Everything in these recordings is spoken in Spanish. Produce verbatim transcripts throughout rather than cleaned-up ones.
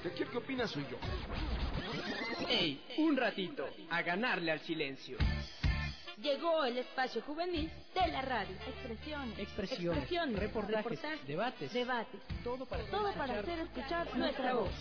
que aquí el que opina soy yo. ¡Ey! Un ratito, a ganarle al silencio. Llegó el espacio juvenil de la radio. Expresiones, Expresiones, expresiones reportajes, reportajes, debates, debates, todo para, todo hacer, para escuchar hacer escuchar nuestra voz.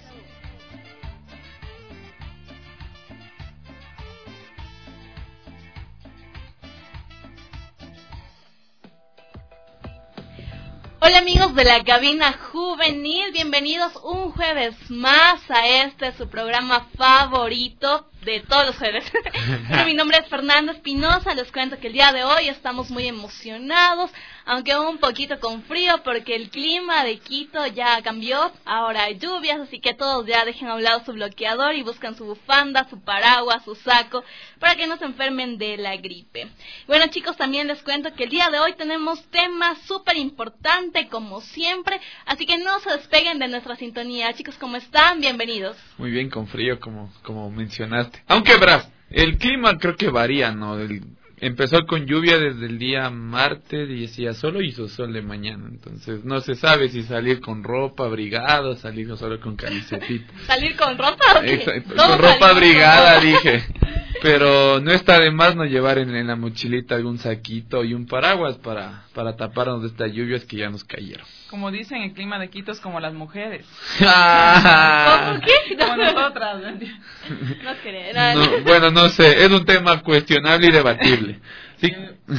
Hola amigos de la cabina juvenil, bienvenidos un jueves más a este su programa favorito de todos los jueves. Mi nombre es Fernanda Espinosa, les cuento que el día de hoy estamos muy emocionados, aunque un poquito con frío porque el clima de Quito ya cambió, ahora hay lluvias, así que todos ya dejen a un lado su bloqueador y buscan su bufanda, su paraguas, su saco, para que no se enfermen de la gripe. Bueno chicos, también les cuento que el día de hoy tenemos tema súper importante como siempre, así que no se despeguen de nuestra sintonía. Chicos, ¿cómo están? Bienvenidos. Muy bien, con frío, como, como mencionaste. Aunque, verás, el clima creo que varía, ¿no? El, empezó con lluvia desde el día martes y decía solo hizo sol de mañana. Entonces, no se sabe si salir con ropa abrigada o salir solo con camisetita. ¿Salir con ropa o qué? Exacto, con ropa abrigada, dije. Pero no está de más no llevar en, en la mochilita algún saquito y un paraguas para, para taparnos de estas lluvias que ya nos cayeron. Como dicen, el clima de Quito es como las mujeres. ¿Cómo qué? Como nosotras. No creo. No, bueno, no sé, es un tema cuestionable y debatible. Sí.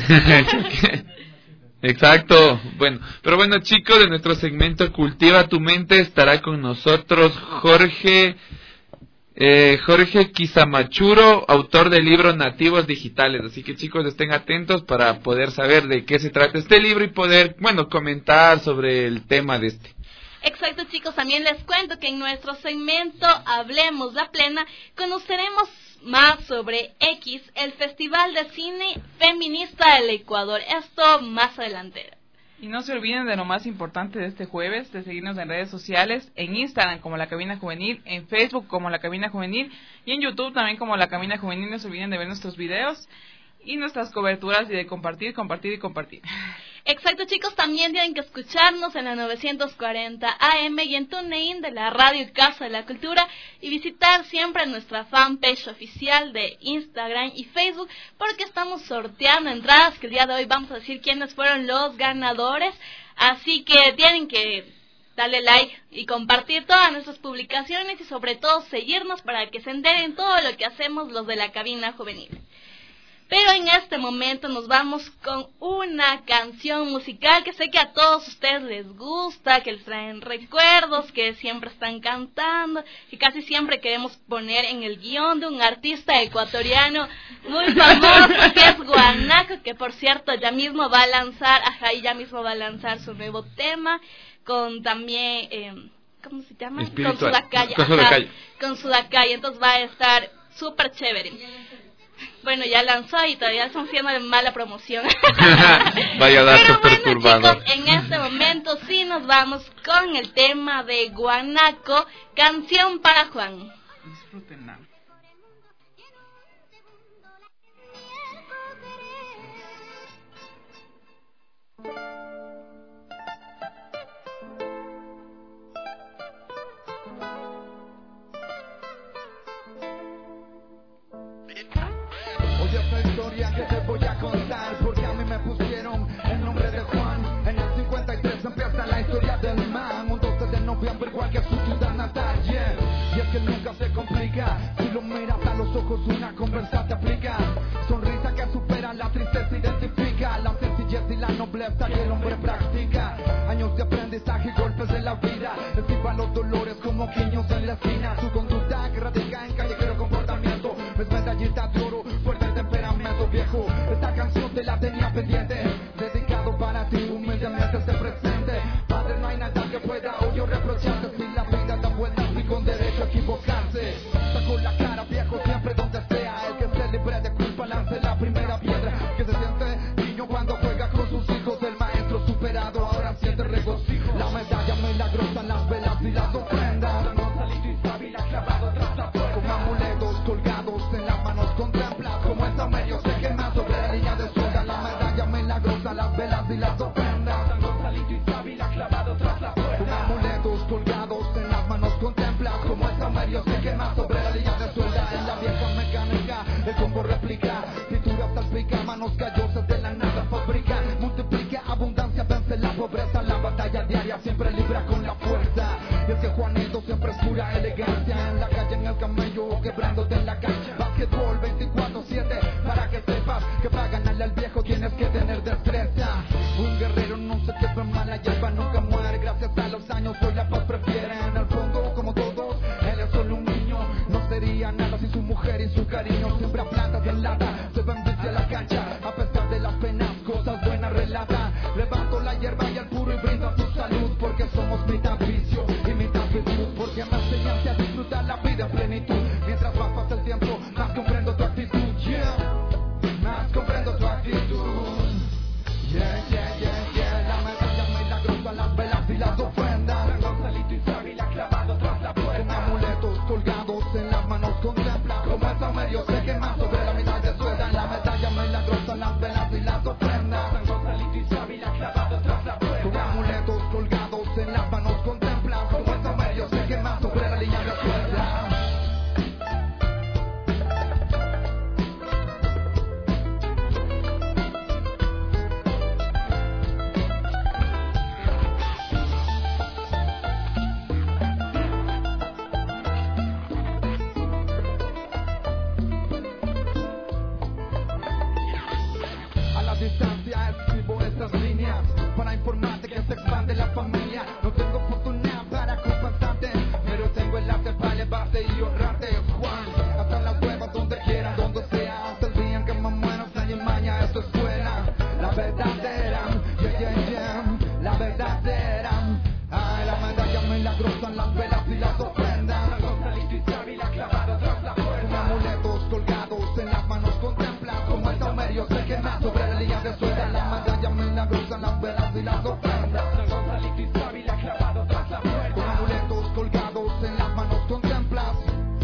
Exacto. Bueno, pero bueno chicos, de nuestro segmento Cultiva tu Mente estará con nosotros Jorge... Eh, Jorge Quisamachuro, autor del libro Nativos Digitales, así que chicos estén atentos para poder saber de qué se trata este libro y poder, bueno, comentar sobre el tema de este. Exacto chicos, también les cuento que en nuestro segmento Hablemos la Plena conoceremos más sobre X, el Festival de Cine Feminista del Ecuador, esto más adelante. Y no se olviden de lo más importante de este jueves, de seguirnos en redes sociales, en Instagram como La Cabina Juvenil, en Facebook como La Cabina Juvenil y en YouTube también como La Cabina Juvenil. No se olviden de ver nuestros videos y nuestras coberturas y de compartir, compartir y compartir. Exacto chicos, también tienen que escucharnos en la novecientos cuarenta A M y en TuneIn de la Radio Casa de la Cultura y visitar siempre nuestra fanpage oficial de Instagram y Facebook porque estamos sorteando entradas que el día de hoy vamos a decir quiénes fueron los ganadores, así que tienen que darle like y compartir todas nuestras publicaciones y sobre todo seguirnos para que se enteren todo lo que hacemos los de la cabina juvenil. Pero en este momento nos vamos con una canción musical que sé que a todos ustedes les gusta, que les traen recuerdos, que siempre están cantando, que casi siempre queremos poner en el guión de un artista ecuatoriano muy famoso, que es Guanaco, que por cierto ya mismo va a lanzar, ajá, y ya mismo va a lanzar su nuevo tema, con también, eh, ¿cómo se llama? Espiritual. Con Sudacaya, Con Sudacaya. con Sudacaya, entonces va a estar súper chévere. Bueno, ya lanzó y todavía están haciendo de mala promoción. Vaya dato Pero bueno, perturbador. chicos, en este momento sí nos vamos con el tema de Guanaco, Canción para Juan. Disfrútenla. Que te voy a contar porque a mí me pusieron el nombre de Juan. En el cincuenta y tres empieza la historia del man, un doce de noviembre igual que su ciudad natal, yeah. Y es que nunca se complica, si lo miras a los ojos una conversa te aplica. Sonrisa que supera la tristeza, identifica la sencillez y la nobleza que el hombre practica. Años de aprendizaje y golpes de la vida, esquiva los dolores como quiños en la esquina. Su conducta que radica en callejero comportamiento es medallita de oro, fuerte temperamento viejo. Esta canción te la tenía pendiente, dedicado para ti, humildemente se presente. Padre, no hay nada que pueda hoy yo reprocharte, si la vida da vueltas y con derecho a equivocarse. Saco la cara viejo siempre donde sea, el que se libre de culpa lance la primera piedra. Que se siente niño cuando juega con sus hijos, el maestro superado ahora siente regocijo. La medalla milagrosa, las velas y las ofrendas, Gonzalito y Sábila clavado tras la puerta, con amuletos colgados en las manos contempla como esta medio se quema sobre la línea de soga. La medalla milagrosa manito siempre es pura elegancia. En la calle, en el camello, quebrándote en la cancha. Básquetbol veinticuatro siete, para que sepas que para ganarle al viejo tienes que tener destreza. Un guerrero no se queda mal, la hierba nunca muere. Gracias a los años hoy la paz prefiere. En el fondo, como todos, él es solo un niño. No sería nada sin su mujer y su cariño. Siempre a plantas en lata, se va en bici a la cancha. A pesar de las penas, cosas buenas relata. Levanto la hierba y al puro y brinda su salud. Porque somos mitad vicio y mitad virtud. Porque me enseñaste a disfrutar la vida en plenitud. Mientras más pasa el tiempo, más comprendo tu actitud. Yeah, más comprendo tu actitud. Yeah, yeah, yeah, yeah. La medalla milagrosa, las velas y las ofrendas. San Gonzalito y Sábila clavado tras la puerta. Con amuletos colgados en las manos contempla. Como el saumerio se quema sobre la mitad de suelta. En la medalla milagrosa, las velas y las ofrendas. San Gonzalito y Sábila clavado tras la puerta. Con amuletos colgados en las manos contempla. Como el saumerio se quema sobre la línea de suelta. Distancia escribo estas líneas para informarte que se expande la familia. No tengo fortuna para compensarte, pero tengo el arte para elevarte y honrarte, Juan. Hasta en las cuevas, donde quiera, donde sea, hasta el día en que me muero, extraño y maña es tu escuela. La verdadera, yeah, yeah, yeah, la verdadera. Ay, la medalla milagrosa, las velas y las ofrendas. San Gonzalito y Sábila clavado tras la puerta. Con amuletos colgados en las manos contempla. Como el saumerio se quema sobre la línea de suelta. La medalla milagrosa, las velas y las ofrendas. San Gonzalito y Sábila clavado tras la puerta. Con amuletos colgados en las manos contemplas.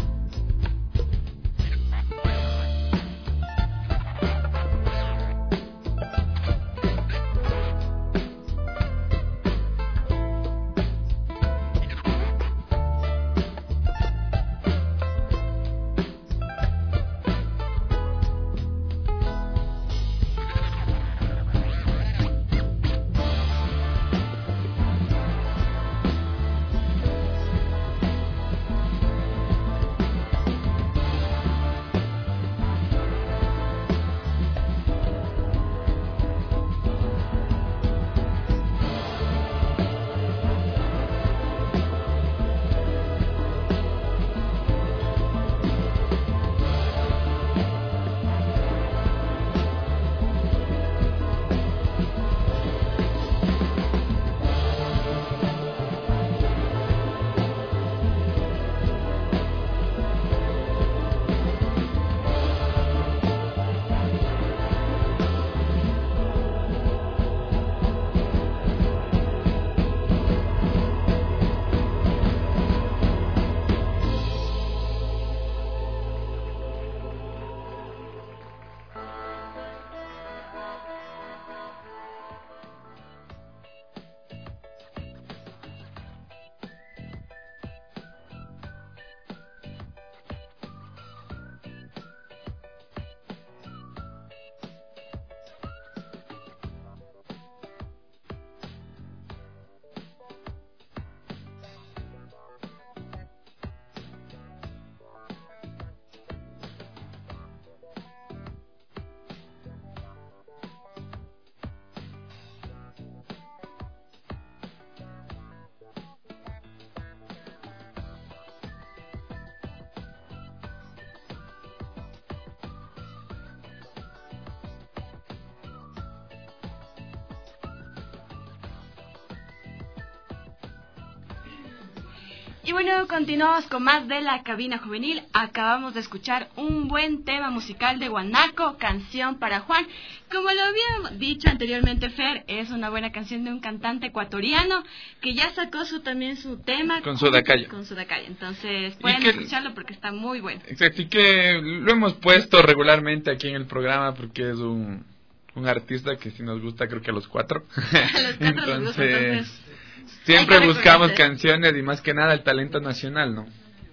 Y bueno, continuamos con más de la cabina juvenil. Acabamos de escuchar un buen tema musical de Guanaco, Canción para Juan. Como lo había dicho anteriormente Fer, es una buena canción de un cantante ecuatoriano que ya sacó su también su tema con Sudacayo. Con Sudacayo. Entonces pueden que, escucharlo porque está muy bueno. Exacto, y que lo hemos puesto regularmente aquí en el programa porque es un, un artista que sí nos gusta, creo que a los cuatro. A los cuatro entonces, nos gusta, entonces... Siempre buscamos canciones y más que nada el talento nacional, ¿no?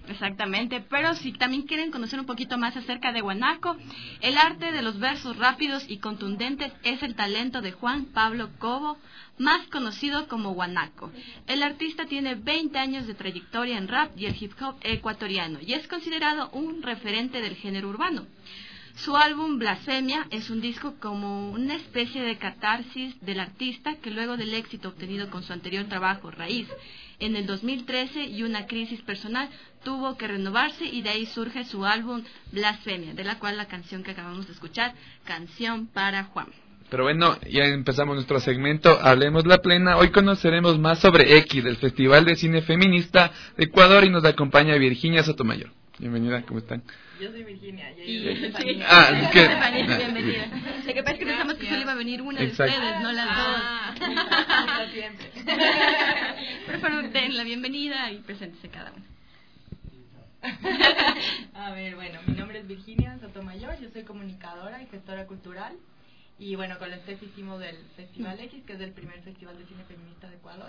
Exactamente, pero si también quieren conocer un poquito más acerca de Guanaco, el arte de los versos rápidos y contundentes es el talento de Juan Pablo Cobo, más conocido como Guanaco. El artista tiene veinte años de trayectoria en rap y el hip hop ecuatoriano y es considerado un referente del género urbano. Su álbum Blasfemia es un disco como una especie de catarsis del artista que luego del éxito obtenido con su anterior trabajo Raíz en el dos mil trece y una crisis personal tuvo que renovarse y de ahí surge su álbum Blasfemia, de la cual la canción que acabamos de escuchar, Canción para Juan. Pero bueno, ya empezamos nuestro segmento, Hablemos la Plena. Hoy conoceremos más sobre X, del Festival de Cine Feminista de Ecuador, y nos acompaña Virginia Sotomayor. Bienvenida, ¿cómo están? Yo soy Virginia. Y, y Estefanía. Ah, es que... Estefanía, bienvenida. Lo que pasa es que pensamos que solo iba a venir una Exacto. de ustedes, no las Ah, dos. siempre. Pero bueno, den la bienvenida y preséntese cada una. A ver, bueno, mi nombre es Virginia Sotomayor, yo soy comunicadora y gestora cultural. Y bueno, con la Steph hicimos el Festival X, que es el primer festival de cine feminista de Ecuador.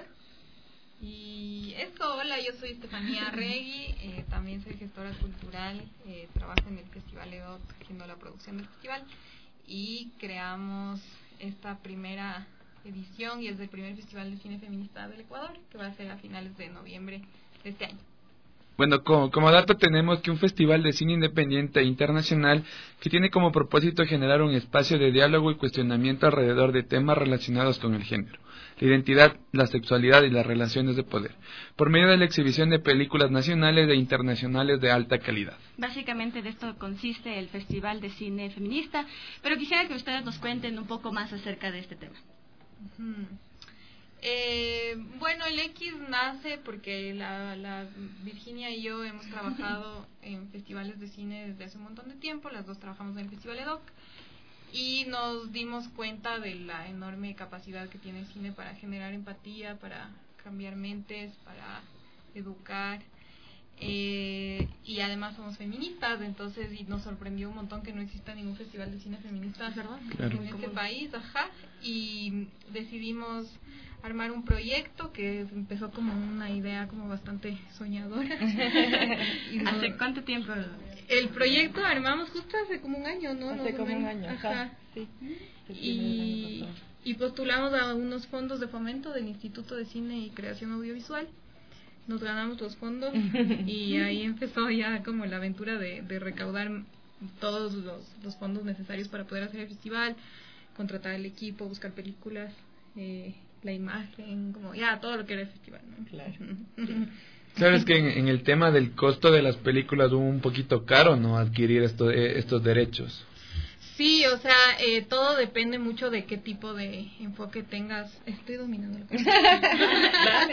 Y eso, hola, yo soy Estefanía Regui, eh, también soy gestora cultural, eh, trabajo en el Festival E D O T haciendo la producción del festival y creamos esta primera edición y es el primer Festival de Cine Feminista del Ecuador, que va a ser a finales de noviembre de este año. Bueno, como, como dato tenemos que un festival de cine independiente e internacional que tiene como propósito generar un espacio de diálogo y cuestionamiento alrededor de temas relacionados con el género, la identidad, la sexualidad y las relaciones de poder, por medio de la exhibición de películas nacionales e internacionales de alta calidad. Básicamente de esto consiste el Festival de Cine Feminista, pero quisiera que ustedes nos cuenten un poco más acerca de este tema. Uh-huh. Eh, bueno, el X nace porque la, la Virginia y yo hemos trabajado en festivales de cine desde hace un montón de tiempo, las dos trabajamos en el Festival E D O C y nos dimos cuenta de la enorme capacidad que tiene el cine para generar empatía, para cambiar mentes, para educar, eh, y además somos feministas, entonces y nos sorprendió un montón que no exista ningún festival de cine feminista, ¿verdad? Claro. En este país, ajá, y decidimos armar un proyecto que empezó como una idea como bastante soñadora. Y no, ¿hace cuánto tiempo? El proyecto armamos justo hace como un año, ¿no? Hace no, como un año, ajá. ajá. Sí. Y, y postulamos a unos fondos de fomento del Instituto de Cine y Creación Audiovisual. Nos ganamos los fondos y ahí empezó ya como la aventura de, de recaudar todos los, los fondos necesarios para poder hacer el festival, contratar el equipo, buscar películas, eh, la imagen, como ya todo lo que era el festival, ¿no? Claro. Claro, es que en, en el tema del costo de las películas hubo un poquito caro, ¿no? Adquirir esto, eh, estos derechos. Sí, o sea, eh, todo depende mucho de qué tipo de enfoque tengas. Estoy dominando la dale,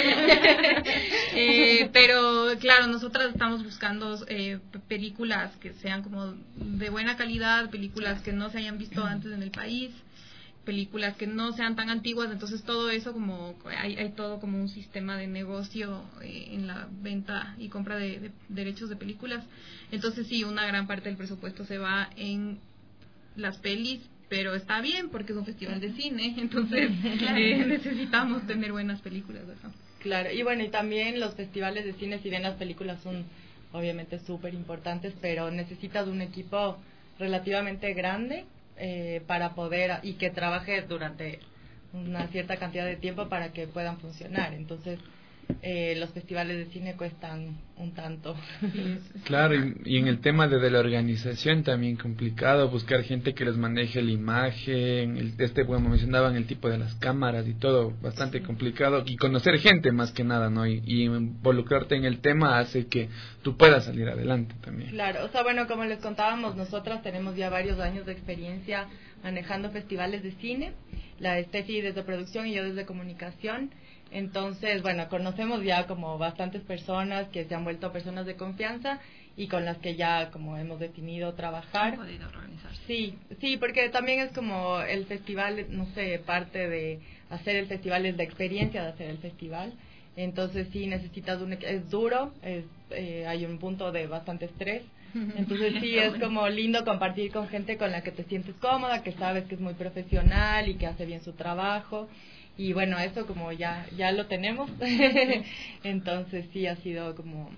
dale. eh, Pero claro, nosotras estamos buscando eh, películas que sean como de buena calidad, películas que no se hayan visto antes en el país, películas que no sean tan antiguas, entonces todo eso como hay, hay todo como un sistema de negocio eh, en la venta y compra de, de derechos de películas. Entonces sí, una gran parte del presupuesto se va en las pelis, pero está bien porque es un festival de cine, entonces eh, necesitamos tener buenas películas, ¿verdad? Claro, y bueno, y también los festivales de cine, si bien las películas son obviamente súper importantes, pero necesitas un equipo relativamente grande eh, para poder, y que trabaje durante una cierta cantidad de tiempo para que puedan funcionar. Entonces eh, los festivales de cine cuestan un tanto. Claro, y, y en el tema de, de la organización también complicado, buscar gente que les maneje la imagen, el, este, bueno, mencionaban el tipo de las cámaras y todo, bastante sí. complicado, y conocer gente más que nada, ¿no? Y, y involucrarte en el tema hace que tú puedas salir adelante también. Claro, o sea, bueno, como les contábamos, nosotras tenemos ya varios años de experiencia manejando festivales de cine, la Steffi desde producción y yo desde comunicación. Entonces, bueno, conocemos ya como bastantes personas que se han vuelto personas de confianza y con las que ya como hemos definido trabajar. Podido organizarse. Sí, sí, porque también es como el festival, no sé, parte de hacer el festival es la experiencia de hacer el festival. Entonces sí necesitas un, es duro, es, eh, hay un punto de bastante estrés. Entonces sí es como lindo compartir con gente con la que te sientes cómoda, que sabes que es muy profesional y que hace bien su trabajo. Y bueno, eso como ya ya lo tenemos. Entonces sí ha sido como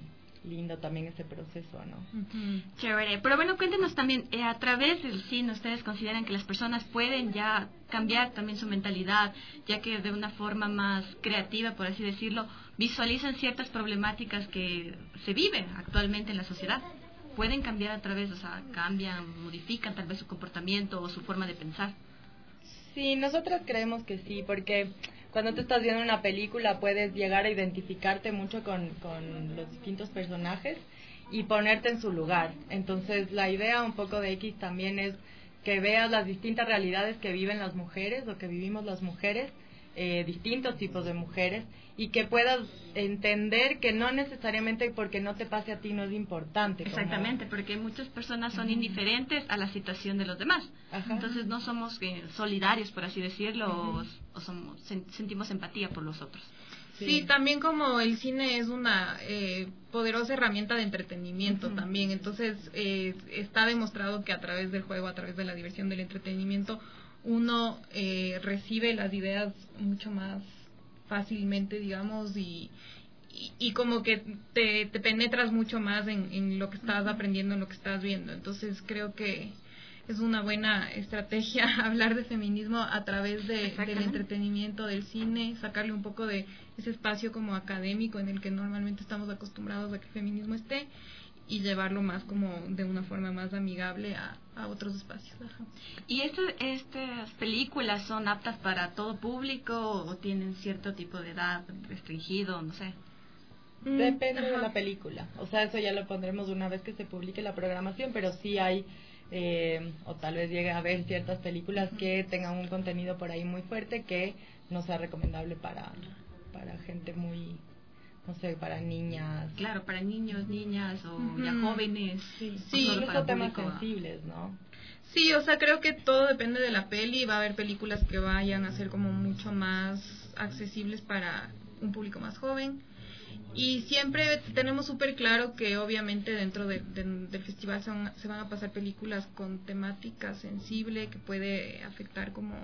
lindo también ese proceso, ¿no? Uh-huh. Chévere. Pero bueno, cuéntenos también, eh, a través del cine, ¿ustedes consideran que las personas pueden ya cambiar también su mentalidad, ya que de una forma más creativa, por así decirlo, visualizan ciertas problemáticas que se viven actualmente en la sociedad? ¿Pueden cambiar a través, o sea, cambian, modifican tal vez su comportamiento o su forma de pensar? Sí, nosotras creemos que sí, porque cuando tú estás viendo una película puedes llegar a identificarte mucho con, con los distintos personajes y ponerte en su lugar. Entonces la idea un poco de X también es que veas las distintas realidades que viven las mujeres o que vivimos las mujeres, eh, distintos tipos de mujeres, y que puedas entender que no necesariamente porque no te pase a ti no es importante. Exactamente, como... porque muchas personas son uh-huh. indiferentes a la situación de los demás. Ajá. Entonces no somos eh, solidarios, por así decirlo, uh-huh. o, o somos, sen, sentimos empatía por los otros. Sí. sí, también como el cine es una eh, poderosa herramienta de entretenimiento uh-huh. también, entonces eh, está demostrado que a través del juego, a través de la diversión, del entretenimiento, uno eh, recibe las ideas mucho más fácilmente, digamos, y, y, y como que te, te penetras mucho más en, en lo que estás aprendiendo, en lo que estás viendo. Entonces creo que es una buena estrategia hablar de feminismo a través de, del entretenimiento, del cine, sacarle un poco de ese espacio como académico en el que normalmente estamos acostumbrados a que el feminismo esté, y llevarlo más como de una forma más amigable a, a otros espacios. Ajá. ¿Y esto, estas películas son aptas para todo público o tienen cierto tipo de edad restringido, no sé? Depende Ajá. de la película, o sea, eso ya lo pondremos una vez que se publique la programación, pero sí hay, eh, o tal vez llegue a haber ciertas películas uh-huh. que tengan un contenido por ahí muy fuerte que no sea recomendable para, para gente muy... no sé, para niñas. Claro, para niños, niñas o uh-huh. ya jóvenes. Sí, sí, incluso temas sensibles, ¿no? Sí, o sea, creo que todo depende de la peli. Va a haber películas que vayan a ser como mucho más accesibles para un público más joven. Y siempre tenemos súper claro que obviamente dentro de, de, del festival se van, se van a pasar películas con temática sensible que puede afectar como...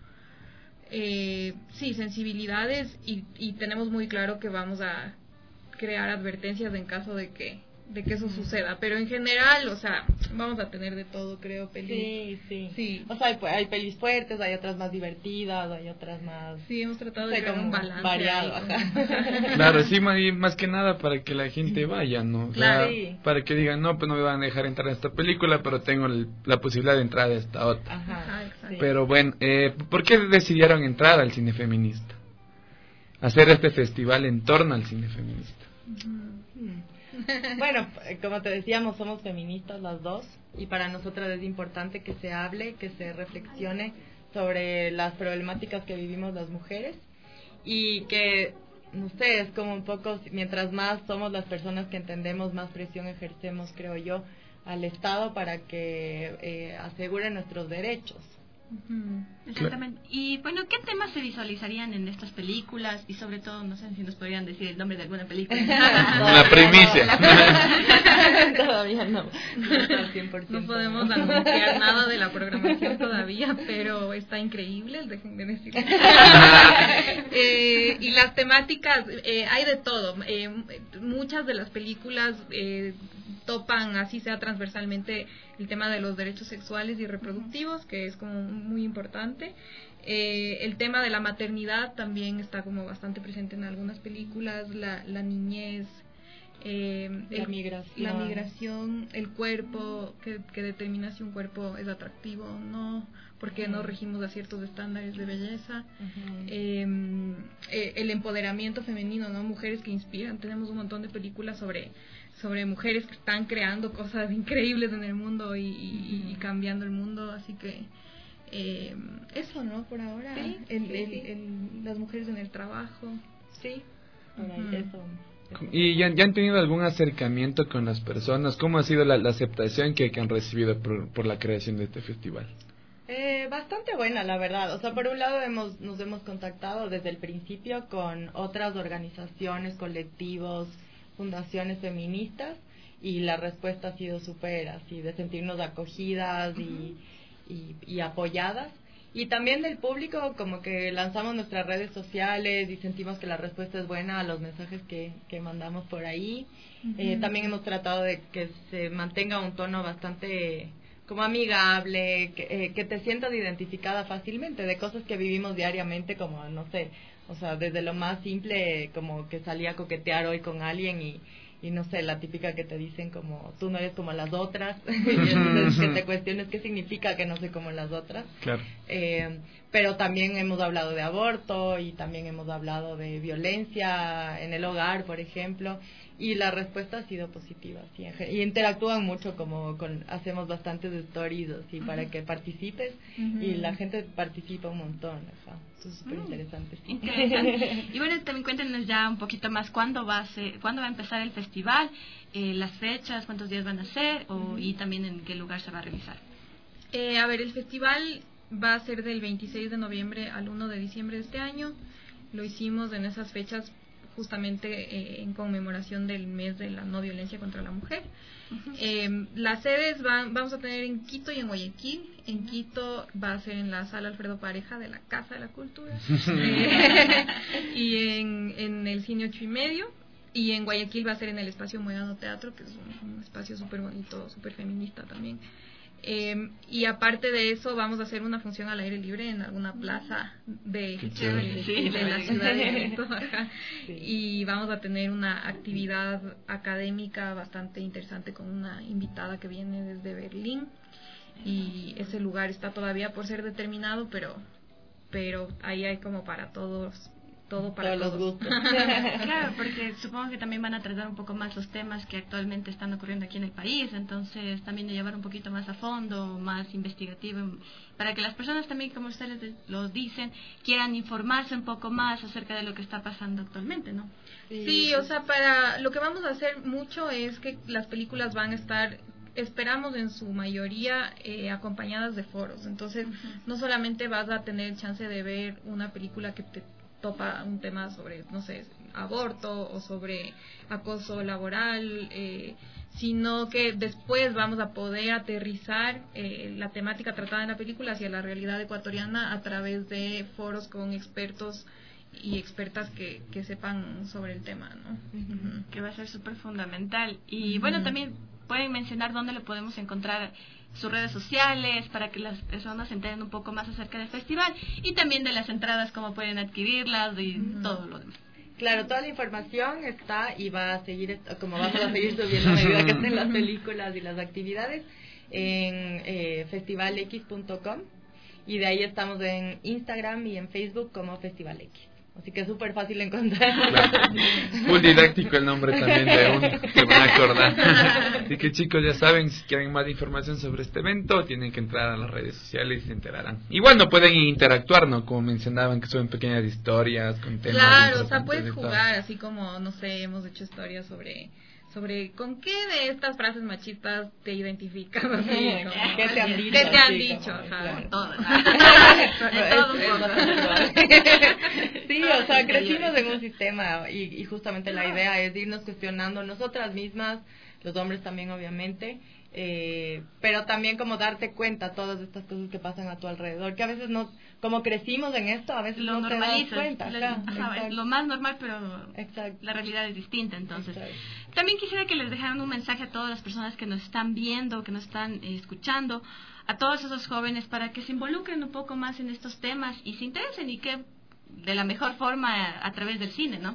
Eh, sí, sensibilidades, y, y tenemos muy claro que vamos a crear advertencias en caso de que de que eso suceda, pero en general, o sea, vamos a tener de todo, creo, pelis. Sí, sí. sí. O sea, hay, hay pelis fuertes, hay otras más divertidas, hay otras más... Sí, hemos tratado de crear un balance. Variado, ajá. Claro, sí, más que nada para que la gente vaya, ¿no? O sea, claro. Sí. Para que digan, no, pues no me van a dejar entrar a esta película, pero tengo el, la posibilidad de entrar a esta otra. Ajá, ajá exacto. Pero bueno, eh, ¿por qué decidieron entrar al cine feminista? Hacer este festival en torno al cine feminista. Uh-huh. Bueno, como te decíamos, somos feministas las dos, y para nosotras es importante que se hable, que se reflexione sobre las problemáticas que vivimos las mujeres, y que, no sé, es como un poco, mientras más somos las personas que entendemos, más presión ejercemos, creo yo, al Estado para que eh, asegure nuestros derechos. Uh-huh. Exactamente. Y bueno, ¿qué temas se visualizarían en estas películas? Y sobre todo, no sé si nos podrían decir el nombre de alguna película. La primicia. Todavía no. No podemos anunciar nada de la programación todavía, pero está increíble, dejen de decir. eh, y las temáticas, eh, hay de todo. Eh, muchas de las películas eh, topan, así sea transversalmente, el tema de los derechos sexuales y reproductivos, que es como muy importante. Eh, el tema de la maternidad también está como bastante presente en algunas películas, la, la niñez, eh, la, el, migración. la migración, el cuerpo, que, que determina si un cuerpo es atractivo o no, porque no regimos a ciertos estándares de belleza. Uh-huh. eh, eh, el empoderamiento femenino, ¿no? Mujeres que inspiran. Tenemos un montón de películas sobre sobre mujeres que están creando cosas increíbles en el mundo y, y, y cambiando el mundo, así que eh, eso, ¿no? Por ahora, sí, el, sí, el, sí. El, las mujeres en el trabajo, sí, uh-huh. eso. ¿Y ya, ya han tenido algún acercamiento con las personas? ¿Cómo ha sido la, la aceptación que, que han recibido por, por la creación de este festival? Eh, bastante buena, la verdad. O sea, por un lado hemos nos hemos contactado desde el principio con otras organizaciones, colectivos, fundaciones feministas, y la respuesta ha sido súper así, de sentirnos acogidas y, y, y apoyadas. Y también del público, como que lanzamos nuestras redes sociales y sentimos que la respuesta es buena a los mensajes que, que mandamos por ahí. Uh-huh. Eh, también hemos tratado de que se mantenga un tono bastante como amigable, que, eh, que te sientas identificada fácilmente de cosas que vivimos diariamente, como, no sé, o sea, desde lo más simple, como que salí a coquetear hoy con alguien y... y no sé, la típica que te dicen como tú no eres como las otras, y entonces que te cuestiones qué significa que no soy como las otras. Claro. Eh, pero también hemos hablado de aborto y también hemos hablado de violencia en el hogar, por ejemplo, y la respuesta ha sido positiva, sí, y interactúan mucho, como con hacemos bastantes stories así uh-huh. para que participes uh-huh. y la gente participa un montón, ajá. Es súper interesante. Sí. Interesante. Y bueno, también cuéntenos ya un poquito más cuándo va a ser, cuándo va a empezar el festival, eh, las fechas, cuántos días van a ser o, uh-huh. y también en qué lugar se va a realizar. Eh, a ver, el festival va a ser del veintiséis de noviembre al uno de diciembre de este año. Lo hicimos en esas fechas justamente eh, en conmemoración del mes de la no violencia contra la mujer. Uh-huh. Eh, las sedes van, vamos a tener en Quito y en Guayaquil. En Quito va a ser en la sala Alfredo Pareja de la Casa de la Cultura eh, y en, en el Cine Ocho y Medio. Y en Guayaquil va a ser en el Espacio Moedano Teatro, que es un, un espacio súper bonito, súper feminista también. Eh, y aparte de eso vamos a hacer una función al aire libre en alguna plaza de, de, de, sí, de la ciudad de Quito, sí. Y vamos a tener una actividad académica bastante interesante con una invitada que viene desde Berlín, y ese lugar está todavía por ser determinado, pero pero ahí hay como para todos, todo para todos, todos. los gustos. Claro, porque supongo que también van a tratar un poco más los temas que actualmente están ocurriendo aquí en el país, entonces también de llevar un poquito más a fondo, más investigativo, para que las personas también, como ustedes lo dicen, quieran informarse un poco más acerca de lo que está pasando actualmente, ¿no? Sí, sí, o sea, para lo que vamos a hacer mucho es que las películas van a estar, esperamos en su mayoría eh, acompañadas de foros, entonces uh-huh. no solamente vas a tener chance de ver una película que te topa un tema sobre, no sé, aborto o sobre acoso laboral, eh, sino que después vamos a poder aterrizar eh, la temática tratada en la película hacia la realidad ecuatoriana a través de foros con expertos y expertas que, que sepan sobre el tema, ¿no? Uh-huh. Que va a ser súper fundamental. Y uh-huh. bueno, también pueden mencionar dónde lo podemos encontrar, sus redes sociales, para que las personas se enteren un poco más acerca del festival, y también de las entradas, cómo pueden adquirirlas y uh-huh. todo lo demás. Claro, toda la información está y va a seguir, como vamos a seguir subiendo a medida que estén las películas y las actividades, en eh, festival x punto com, y de ahí estamos en Instagram y en Facebook como Festival X. Así que es súper fácil encontrar. Claro. Muy didáctico el nombre también de uno, se van a acordar. Así que chicos, ya saben, si quieren más información sobre este evento, tienen que entrar a las redes sociales y se enterarán. Y bueno, pueden interactuar, ¿no? Como mencionaban, que suben pequeñas historias con temas. Claro, o sea, puedes jugar, así como, no sé, hemos hecho historias sobre... sobre con qué de estas frases machistas te identificas, así, como, ¿qué te han dicho? ¿Qué te han sí, dicho? Como, Ajá, claro. todo. todo un poco. Sí, o sea, crecimos en un sistema y, y justamente la idea es irnos cuestionando nosotras mismas, los hombres también obviamente, eh, pero también como darte cuenta todas estas cosas que pasan a tu alrededor, que a veces no, como crecimos en esto, a veces lo no te das cuenta. Lo, ajá, ajá, es lo más normal, pero exacto. La realidad es distinta, entonces. Exacto. También quisiera que les dejaran un mensaje a todas las personas que nos están viendo, que nos están eh, escuchando, a todos esos jóvenes, para que se involucren un poco más en estos temas y se interesen, y que de la mejor forma a, a través del cine, ¿no?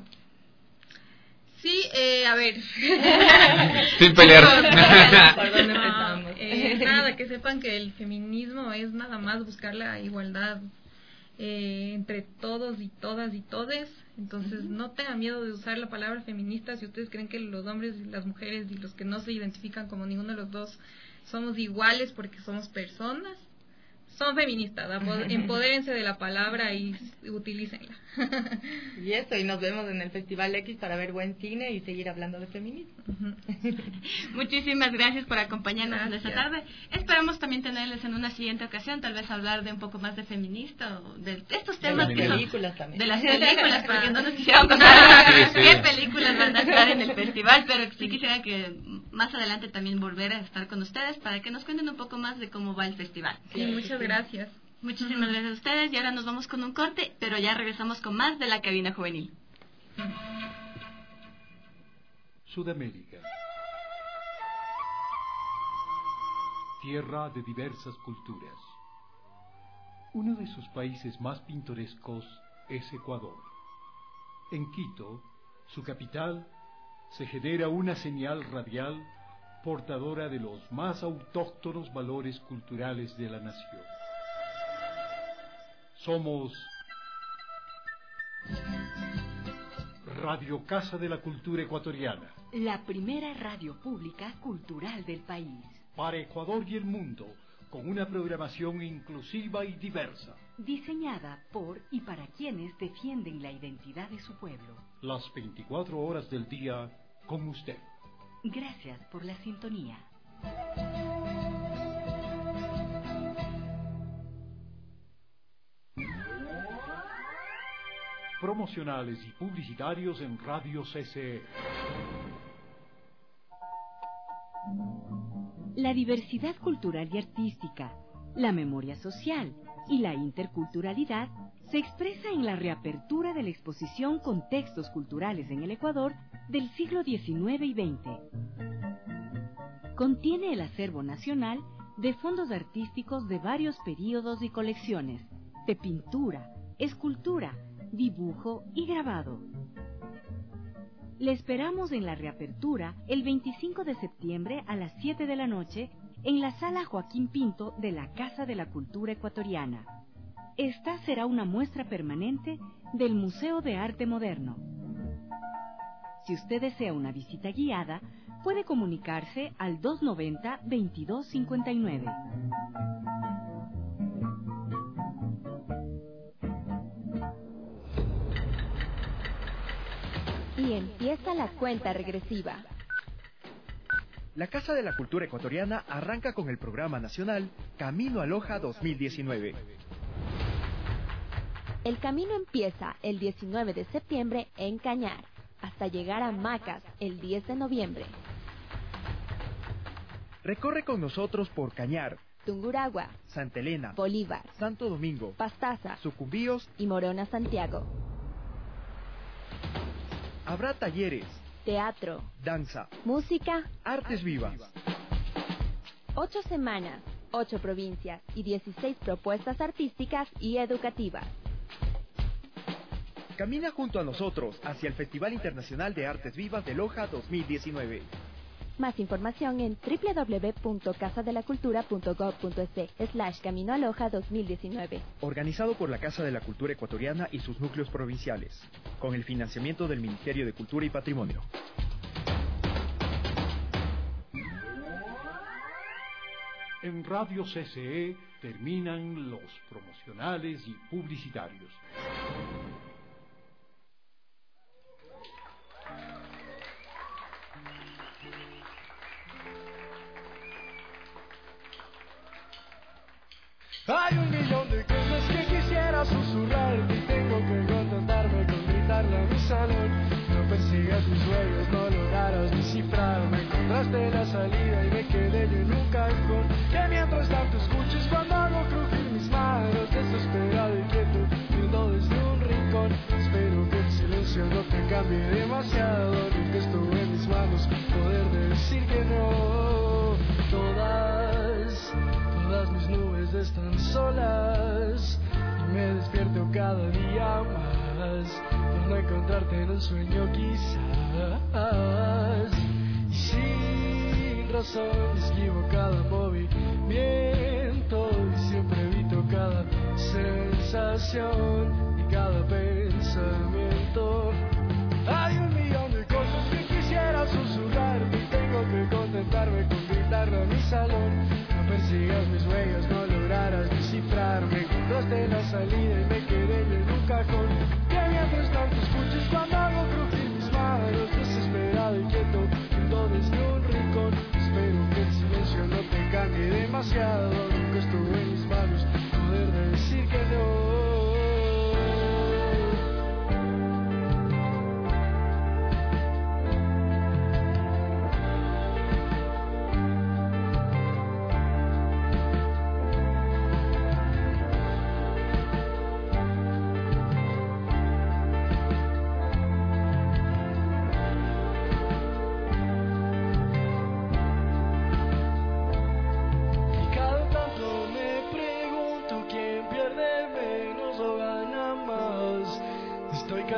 Sí, eh, a ver. Sin pelear. ¿Por dónde empezamos? No, eh, nada, que sepan que el feminismo es nada más buscar la igualdad eh, entre todos y todas y todes. Entonces, uh-huh. no tengan miedo de usar la palabra feminista si ustedes creen que los hombres y las mujeres y los que no se identifican como ninguno de los dos somos iguales porque somos personas. Son feministas, empodérense de la palabra y utilícenla. Y eso, y nos vemos en el Festival X para ver buen cine y seguir hablando de feminismo. Uh-huh. Muchísimas gracias por acompañarnos en esta tarde. Esperamos también tenerles en una siguiente ocasión, tal vez hablar de un poco más de feminista o de estos temas. De las películas son, también. De las películas, porque no nos quisieron contar sí, sí. qué películas van a estar en el festival, pero sí quisiera que más adelante también volver a estar con ustedes para que nos cuenten un poco más de cómo va el festival. Sí, muchas gracias. Muchísimas gracias a ustedes y ahora nos vamos con un corte, pero ya regresamos con más de la cabina juvenil. Sudamérica. Tierra de diversas culturas. Uno de sus países más pintorescos es Ecuador. En Quito, su capital, se genera una señal radial portadora de los más autóctonos valores culturales de la nación. Somos Radio Casa de la Cultura Ecuatoriana, la primera radio pública cultural del país. Para Ecuador y el mundo, con una programación inclusiva y diversa. Diseñada por y para quienes defienden la identidad de su pueblo. Las veinticuatro horas del día con usted. Gracias por la sintonía. Promocionales y publicitarios en Radio C C E. La diversidad cultural y artística, la memoria social y la interculturalidad se expresa en la reapertura de la exposición Contextos Culturales en el Ecuador del siglo diecinueve y veinte. Contiene el acervo nacional de fondos artísticos de varios períodos y colecciones, de pintura, escultura, dibujo y grabado. Le esperamos en la reapertura el veinticinco de septiembre a las siete de la noche en la Sala Joaquín Pinto de la Casa de la Cultura Ecuatoriana. Esta será una muestra permanente del Museo de Arte Moderno. Si usted desea una visita guiada, puede comunicarse al dos noventa, veintidós cincuenta y nueve. Y empieza la cuenta regresiva. La Casa de la Cultura Ecuatoriana arranca con el programa nacional Camino a Loja dos mil diecinueve. El camino empieza el diecinueve de septiembre en Cañar, hasta llegar a Macas el diez de noviembre. Recorre con nosotros por Cañar, Tungurahua, Santa Elena, Bolívar, Santo Domingo, Pastaza, Sucumbíos y Morona, Santiago. Habrá talleres, teatro, danza, música, artes vivas. Ocho semanas, ocho provincias y dieciséis propuestas artísticas y educativas. Camina junto a nosotros hacia el Festival Internacional de Artes Vivas de Loja dos mil diecinueve. Más información en doble u doble u doble u punto casa de la cultura punto gob punto es slash Camino a Loja dos mil diecinueve. Organizado por la Casa de la Cultura Ecuatoriana y sus núcleos provinciales, con el financiamiento del Ministerio de Cultura y Patrimonio. En Radio C C E terminan los promocionales y publicitarios. Hay un millón de cosas que quisiera susurrarte y tengo que contentarme con gritarle a mi salón. No persigas mis sueños, no lograrás descifrarme. Encontraste la salida y me quedé yo en un cajón. Que mientras tanto escuches cuando hago crujir mis manos, desesperado y quieto, viendo desde un rincón. Espero que el silencio no te cambie demasiado. Nunca estuvo en mis manos poder decir que no. Todas, todas mis nubes están solas y me despierto cada día más por no encontrarte en un sueño quizás. Y sin razón esquivo cada movimiento y siempre evito cada sensación y cada pensamiento. Hay un millón de cosas que quisiera susurrarte y tengo que contentarme con gritarle a mi salón. No persigas mis huellas, no lograrás descifrarme. Encontraste la salida y me quedé yo en un cajón. Que mientras tanto escuches cuando hago crujir mis manos, desesperado y quieto, viendo desde un rincón. Espero que el silencio no te cambie demasiado. Nunca estuvo en mis manos poder decir que no.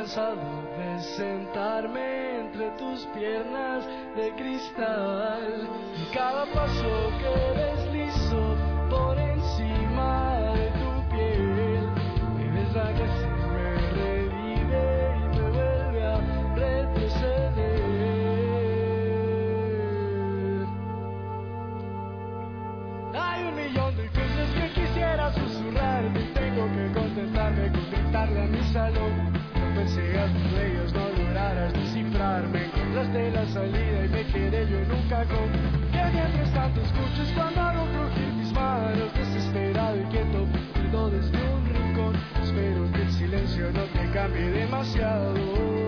cansado de sentarme entre tus piernas de cristal. Y cada paso que deslizo por encima de tu piel me desvanece, me revive y me vuelve a retroceder. Hay un millón de cosas que quisiera susurrarte, tengo que contentarme con gritarle a mi salón. No persigas tus sueños, no lograrás descifrarme. Encontraste la salida y me quedé yo en un cajón. Que mientras tanto escuches cuando hago crujir mis manos, desesperado y quieto, perdido desde un rincón. Espero que el silencio no te cambie demasiado.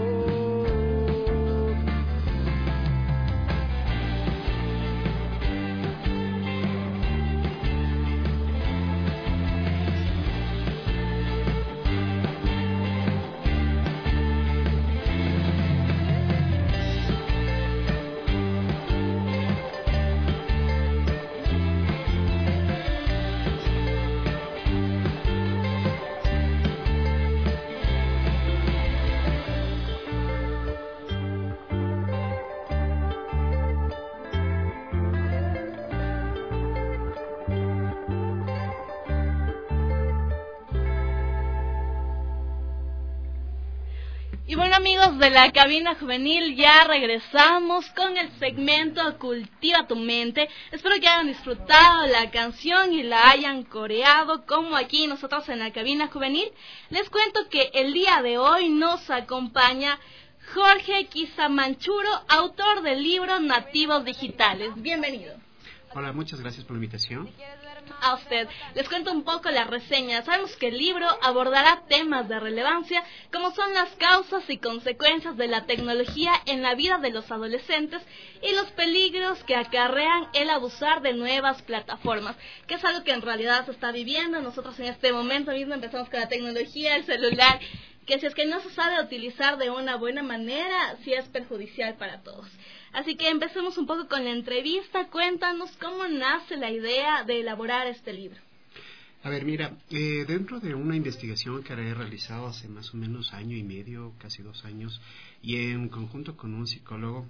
Y bueno, amigos de la cabina juvenil, ya regresamos con el segmento Cultiva tu mente. Espero que hayan disfrutado la canción y la hayan coreado como aquí nosotros en la cabina juvenil. Les cuento que el día de hoy nos acompaña Jorge Quisamanchuro, autor del libro Nativos Digitales. Bienvenido. Hola, muchas gracias por la invitación. A usted. Les cuento un poco la reseña. Sabemos que el libro abordará temas de relevancia como son las causas y consecuencias de la tecnología en la vida de los adolescentes y los peligros que acarrean el abusar de nuevas plataformas, que es algo que en realidad se está viviendo. Nosotros en este momento mismo empezamos con la tecnología, el celular, que si es que no se sabe utilizar de una buena manera, sí es perjudicial para todos. Así que empecemos un poco con la entrevista. Cuéntanos cómo nace la idea de elaborar este libro. A ver, mira, eh, dentro de una investigación que he realizado hace más o menos año y medio, casi dos años, y en conjunto con un psicólogo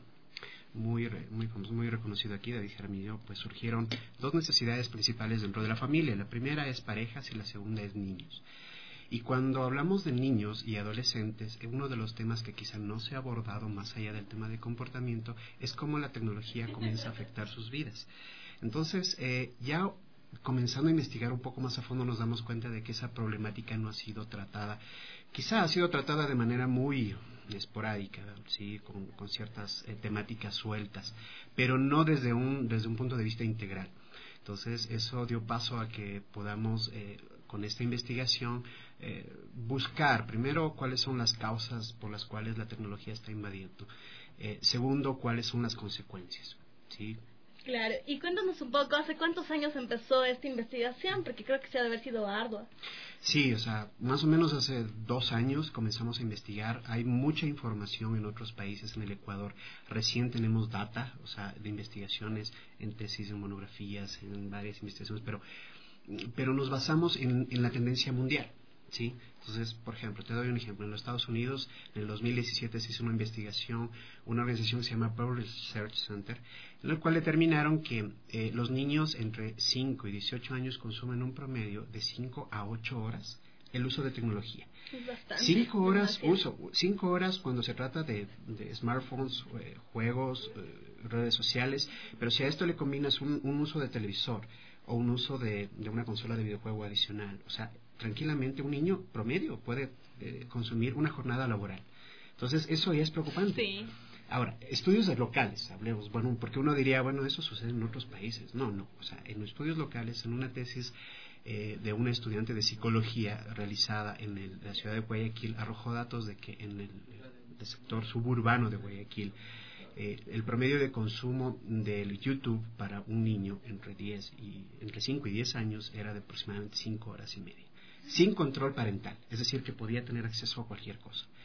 muy muy muy reconocido aquí, David Jaramillo, pues surgieron dos necesidades principales dentro de la familia. La primera es parejas y la segunda es niños. Y cuando hablamos de niños y adolescentes, uno de los temas que quizá no se ha abordado más allá del tema de comportamiento es cómo la tecnología comienza a afectar sus vidas. Entonces, eh, ya comenzando a investigar un poco más a fondo nos damos cuenta de que esa problemática no ha sido tratada. Quizá ha sido tratada de manera muy esporádica, sí, con, con ciertas eh, temáticas sueltas, pero no desde un, desde un punto de vista integral. Entonces, eso dio paso a que podamos, eh, con esta investigación, eh, buscar, primero, cuáles son las causas por las cuales la tecnología está invadiendo. Eh, segundo, cuáles son las consecuencias, ¿sí? Claro, y cuéntanos un poco, ¿hace cuántos años empezó esta investigación? Porque creo que se ha de haber sido ardua. Sí, o sea, más o menos hace dos años comenzamos a investigar. Hay mucha información en otros países, en el Ecuador. Recién tenemos data, o sea, de investigaciones en tesis, en monografías, en varias investigaciones, pero, pero nos basamos en, en la tendencia mundial, ¿sí? Entonces, por ejemplo, te doy un ejemplo. En los Estados Unidos, en el dos mil diecisiete se hizo una investigación, una organización que se llama Pew Research Center, en la cual determinaron que eh, los niños entre cinco y dieciocho años consumen un promedio de cinco a ocho horas el uso de tecnología. Es bastante. cinco horas uso, cinco horas cuando se trata de, de smartphones, eh, juegos, eh, redes sociales, pero si a esto le combinas un, un uso de televisor o un uso de, de una consola de videojuego adicional, o sea, tranquilamente un niño promedio puede eh, consumir una jornada laboral. Entonces, eso ya es preocupante. Sí. Ahora, estudios locales, hablemos, bueno, porque uno diría, bueno, eso sucede en otros países. No, no, o sea, en estudios locales, en una tesis eh, de una estudiante de psicología realizada en el, la ciudad de Guayaquil, arrojó datos de que en el, el sector suburbano de Guayaquil, eh, el promedio de consumo del YouTube para un niño entre diez y entre cinco y diez años era de aproximadamente cinco horas y media. Sin control parental, es decir, que podía tener acceso a cualquier cosa.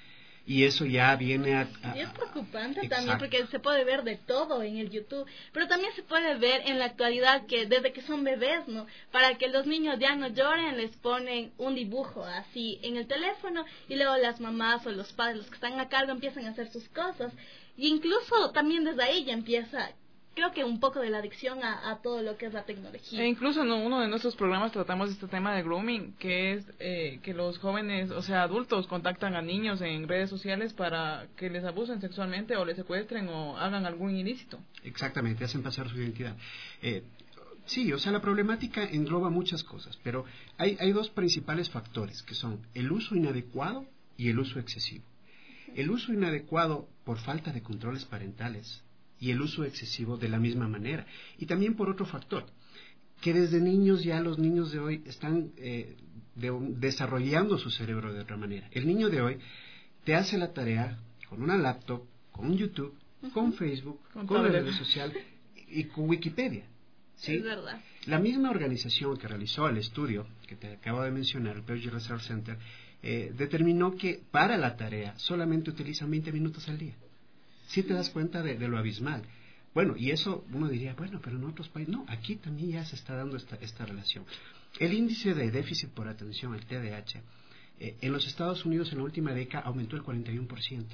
Y eso ya viene a... a y es preocupante exacto. también porque se puede ver de todo en el YouTube, pero también se puede ver en la actualidad que desde que son bebés, ¿no? Para que los niños ya no lloren, les ponen un dibujo así en el teléfono y luego las mamás o los padres, los que están a cargo, empiezan a hacer sus cosas. Y incluso también desde ahí ya empieza... creo que un poco de la adicción a, a todo lo que es la tecnología. E incluso en uno de nuestros programas tratamos este tema de grooming, que es eh, que los jóvenes, o sea, adultos, contactan a niños en redes sociales para que les abusen sexualmente o les secuestren o hagan algún ilícito. Exactamente, hacen pasar su identidad. Eh, sí, o sea, la problemática engloba muchas cosas, pero hay, hay dos principales factores, que son el uso inadecuado y el uso excesivo. El uso inadecuado por falta de controles parentales y el uso excesivo de la misma manera. Y también por otro factor, que desde niños ya los niños de hoy están eh, de, desarrollando su cerebro de otra manera. El niño de hoy te hace la tarea con una laptop, con YouTube, uh-huh. con Facebook, con, con redes sociales y con Wikipedia. ¿Sí? Es verdad. La misma organización que realizó el estudio que te acabo de mencionar, el Pearson Research Center, eh, determinó que para la tarea solamente utilizan veinte minutos al día. Si te das cuenta de, de lo abismal. Bueno, y eso uno diría, bueno, pero en otros países, no, aquí también ya se está dando esta, esta relación. El índice de déficit por atención, el T D A H, eh, en los Estados Unidos en la última década aumentó el cuarenta y uno por ciento.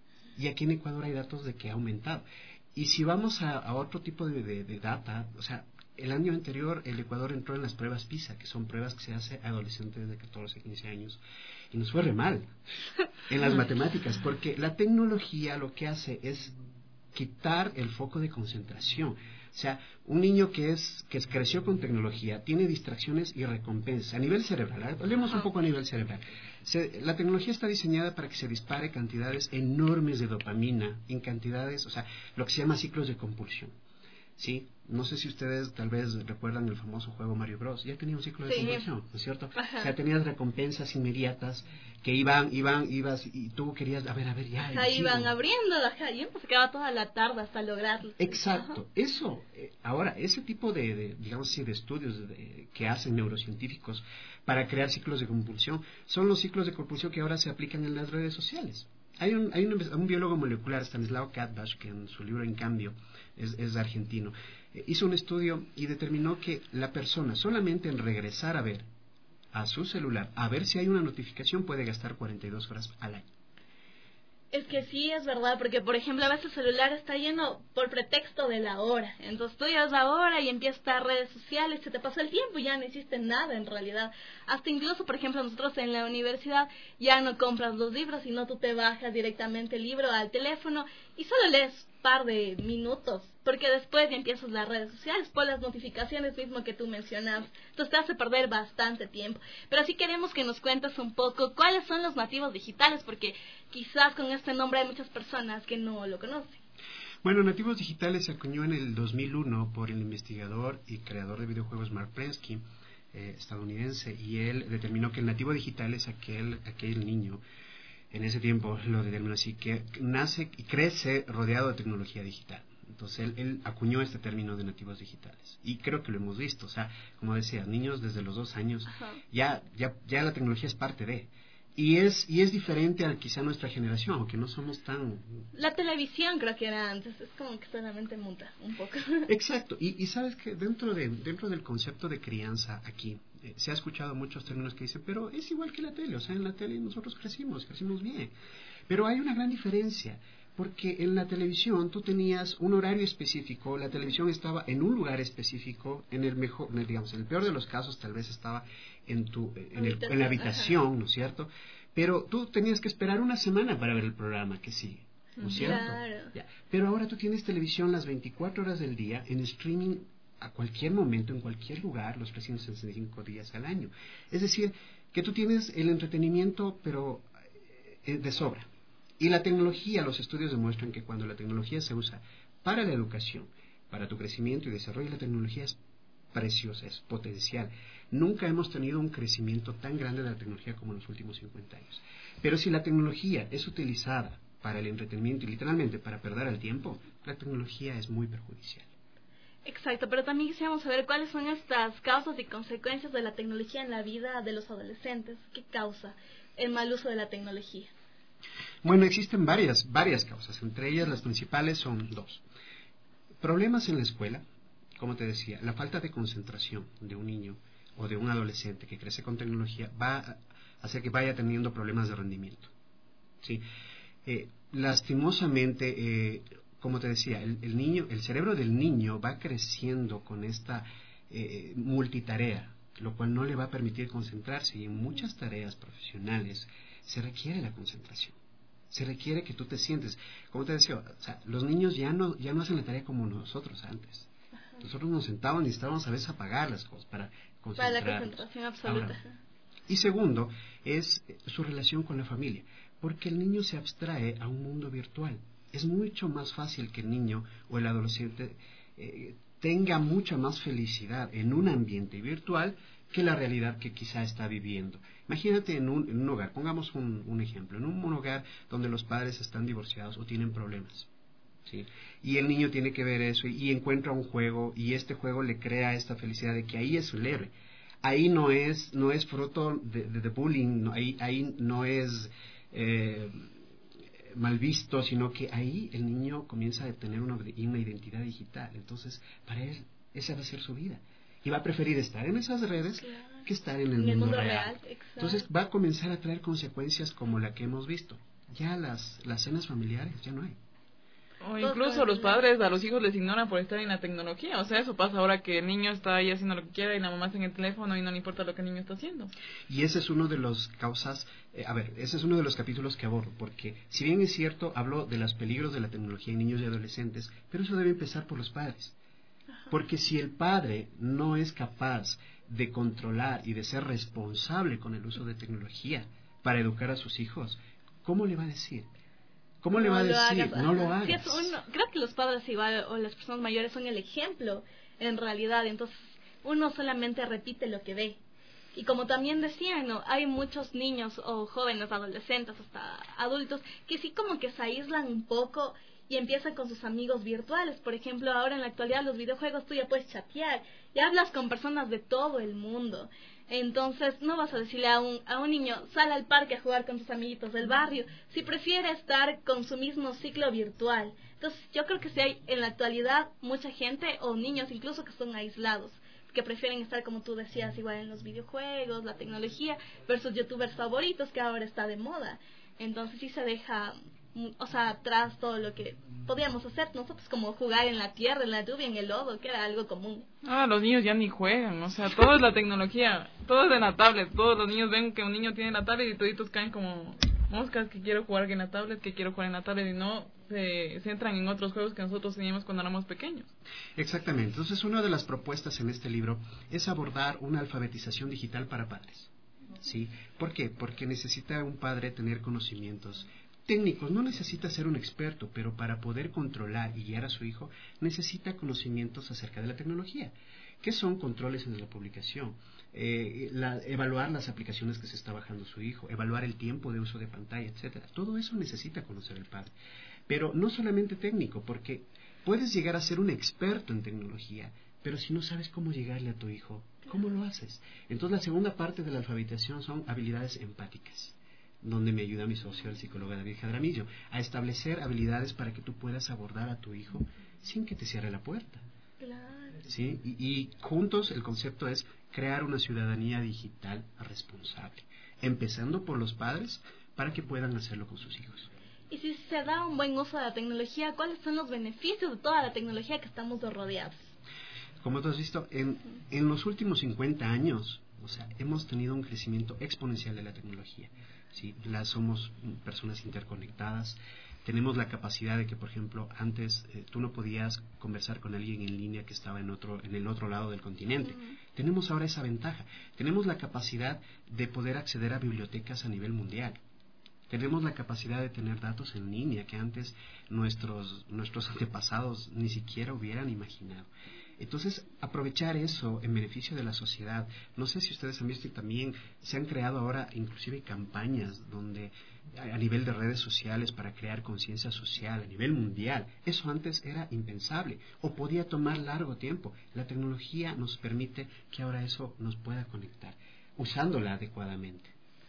Y aquí en Ecuador hay datos de que ha aumentado. Y si vamos a, a otro tipo de, de, de data, o sea, el año anterior el Ecuador entró en las pruebas PISA, que son pruebas que se hace a adolescentes de catorce, quince años, y nos fue re mal en las matemáticas, porque la tecnología lo que hace es quitar el foco de concentración. O sea, un niño que es que creció con tecnología tiene distracciones y recompensas a nivel cerebral. Hablemos un poco a nivel cerebral. Se, la tecnología está diseñada para que se dispare cantidades enormes de dopamina en cantidades, o sea, lo que se llama ciclos de compulsión. ¿Sí? No sé si ustedes tal vez recuerdan el famoso juego Mario Bros. Ya tenía un ciclo de sí. compulsión, ¿no es cierto? Ajá. O sea, tenías recompensas inmediatas que iban, iban, ibas y tú querías, a ver, a ver, ya. Ahí iban abriendo, ajá, y se quedaba toda la tarde hasta lograrlo. Exacto. Ajá. Eso, eh, ahora, ese tipo de, de digamos así, de estudios de, que hacen neurocientíficos para crear ciclos de compulsión, son los ciclos de compulsión que ahora se aplican en las redes sociales. Hay un, hay un, un biólogo molecular, Stanislaw Katbach, que en su libro En Cambio, es, es argentino, eh, hizo un estudio y determinó que la persona solamente en regresar a ver a su celular, a ver si hay una notificación, puede gastar cuarenta y dos horas al año. Es que sí, es verdad, porque por ejemplo a veces el celular está lleno por pretexto de la hora. Entonces tú llevas la hora y empiezas a estar redes sociales, se te pasó el tiempo y ya no hiciste nada en realidad. Hasta incluso, por ejemplo, nosotros en la universidad ya no compras los libros, sino tú te bajas directamente el libro al teléfono y solo lees un par de minutos, porque después ya empiezas las redes sociales por las notificaciones mismo que tú mencionabas. Entonces te hace perder bastante tiempo. Pero sí queremos que nos cuentes un poco cuáles son los nativos digitales, porque quizás con este nombre hay muchas personas que no lo conocen. Bueno, nativos digitales se acuñó en el dos mil uno por el investigador y creador de videojuegos Mark Prensky, eh, estadounidense, y él determinó que el nativo digital es aquel, aquel niño, en ese tiempo lo determinó así, que nace y crece rodeado de tecnología digital. Entonces él, él acuñó este término de nativos digitales y creo que lo hemos visto, o sea, como decía, niños desde los dos años ya ya ya la tecnología es parte de y es y es diferente al quizá nuestra generación, aunque no somos tan... La televisión creo que era antes, es como que solamente monta un poco. Exacto, y, y sabes que dentro de dentro del concepto de crianza aquí eh, se ha escuchado muchos términos que dicen, pero es igual que la tele, o sea, en la tele nosotros crecimos, crecimos bien, pero hay una gran diferencia. Porque en la televisión tú tenías un horario específico, la televisión estaba en un lugar específico, en el mejor, digamos, en el peor de los casos tal vez estaba en tu, en, el, en la habitación, ¿no es cierto? Pero tú tenías que esperar una semana para ver el programa que sigue, ¿no es cierto? Claro. Ya. Pero ahora tú tienes televisión las veinticuatro horas del día, en streaming a cualquier momento, en cualquier lugar, los trescientos sesenta y cinco días al año. Es decir, que tú tienes el entretenimiento, pero eh, de sobra. Y la tecnología, los estudios demuestran que cuando la tecnología se usa para la educación, para tu crecimiento y desarrollo, la tecnología es preciosa, es potencial. Nunca hemos tenido un crecimiento tan grande de la tecnología como en los últimos cincuenta años. Pero si la tecnología es utilizada para el entretenimiento y literalmente para perder el tiempo, la tecnología es muy perjudicial. Exacto, pero también quisiéramos saber cuáles son estas causas y consecuencias de la tecnología en la vida de los adolescentes. ¿Qué causa el mal uso de la tecnología? Bueno, existen varias, varias causas. Entre ellas, las principales son dos. Problemas en la escuela, como te decía, la falta de concentración de un niño o de un adolescente que crece con tecnología va a hacer que vaya teniendo problemas de rendimiento. ¿Sí? Eh, lastimosamente, eh, como te decía, el, el niño, el cerebro del niño va creciendo con esta eh, multitarea, lo cual no le va a permitir concentrarse, y en muchas tareas profesionales se requiere la concentración. Se requiere que tú te sientes, como te decía, o sea, los niños ya no ya no hacen la tarea como nosotros antes. Nosotros nos sentábamos y necesitábamos a veces apagar las cosas para concentrarnos. Para la concentración absoluta. Ahora, y segundo, es su relación con la familia, porque el niño se abstrae a un mundo virtual. Es mucho más fácil que el niño o el adolescente eh, tenga mucha más felicidad en un ambiente virtual que la realidad que quizá está viviendo. Imagínate en un, en un hogar, pongamos un, un ejemplo, en un, un hogar donde los padres están divorciados o tienen problemas, ¿sí? Y el niño tiene que ver eso y, y encuentra un juego, y este juego le crea esta felicidad de que ahí es el héroe. Ahí no es no es fruto de, de, de bullying, no, ahí, ahí no es eh, mal visto, sino que ahí el niño comienza a tener una, una identidad digital. Entonces, para él, esa va a ser su vida. Y va a preferir estar en esas redes, claro, que estar en el, en el mundo, mundo real. real Entonces va a comenzar a traer consecuencias como la que hemos visto. Ya las, las cenas familiares ya no hay. O incluso los padres a los hijos les ignoran por estar en la tecnología. O sea, eso pasa ahora que el niño está ahí haciendo lo que quiera y la mamá está en el teléfono y no le importa lo que el niño está haciendo. Y ese es uno de los causas, eh, a ver, ese es uno de los capítulos que abordo, porque si bien es cierto, hablo de los peligros de la tecnología en niños y adolescentes, pero eso debe empezar por los padres. Porque si el padre no es capaz de controlar y de ser responsable con el uso de tecnología para educar a sus hijos, ¿cómo le va a decir? ¿Cómo no le va a decir? Hagas, no lo hagas. Sí, es uno, creo que los padres igual o las personas mayores son el ejemplo en realidad. Entonces uno solamente repite lo que ve. Y como también decían, ¿no? Hay muchos niños o jóvenes, adolescentes, hasta adultos, que sí como que se aíslan un poco y empiezan con sus amigos virtuales. Por ejemplo, ahora en la actualidad los videojuegos tú ya puedes chatear y hablas con personas de todo el mundo. Entonces no vas a decirle a un, a un niño, sal al parque a jugar con tus amiguitos del barrio, si prefiere estar con su mismo ciclo virtual. Entonces yo creo que sí hay en la actualidad mucha gente, o niños incluso, que son aislados, que prefieren estar, como tú decías, igual en los videojuegos, la tecnología, versus youtubers favoritos, que ahora está de moda. Entonces sí se deja, o sea, atrás todo lo que podíamos hacer nosotros, como jugar en la tierra, en la lluvia, en el lodo, que era algo común. Ah, los niños ya ni juegan, o sea, todo es la tecnología, todo es de la tablet. Todos los niños ven que un niño tiene la tablet y toditos caen como moscas, que quiero jugar en la tablet, que quiero jugar en la tablet, y no se centran en otros juegos que nosotros teníamos cuando éramos pequeños. Exactamente. Entonces, una de las propuestas en este libro es abordar una alfabetización digital para padres. ¿Sí? ¿Por qué? Porque necesita un padre tener conocimientos técnicos. No necesita ser un experto, pero para poder controlar y guiar a su hijo necesita conocimientos acerca de la tecnología. ¿Qué son controles en la publicación? Eh, la, evaluar las aplicaciones que se está bajando su hijo, evaluar el tiempo de uso de pantalla, etcétera. Todo eso necesita conocer el padre. Pero no solamente técnico, porque puedes llegar a ser un experto en tecnología, pero si no sabes cómo llegarle a tu hijo, ¿cómo lo haces? Entonces la segunda parte de la alfabetización son habilidades empáticas, donde me ayuda mi socio, el psicólogo David Jadramillo, a establecer habilidades para que tú puedas abordar a tu hijo sin que te cierre la puerta. Claro. ¿Sí? Y, y juntos el concepto es crear una ciudadanía digital responsable, empezando por los padres para que puedan hacerlo con sus hijos. Y si se da un buen uso de la tecnología, ¿cuáles son los beneficios de toda la tecnología que estamos rodeados? Como tú has visto, en, en los últimos cincuenta años, o sea, hemos tenido un crecimiento exponencial de la tecnología. ¿Sí? La, somos personas interconectadas. Tenemos la capacidad de que, por ejemplo, antes eh, tú no podías conversar con alguien en línea que estaba en otro en el otro lado del continente. Uh-huh. Tenemos ahora esa ventaja. Tenemos la capacidad de poder acceder a bibliotecas a nivel mundial. Tenemos la capacidad de tener datos en línea que antes nuestros nuestros antepasados ni siquiera hubieran imaginado. Entonces, aprovechar eso en beneficio de la sociedad. No sé si ustedes han visto, y también se han creado ahora inclusive campañas donde a nivel de redes sociales para crear conciencia social a nivel mundial. Eso antes era impensable o podía tomar largo tiempo. La tecnología nos permite que ahora eso nos pueda conectar, usándola adecuadamente.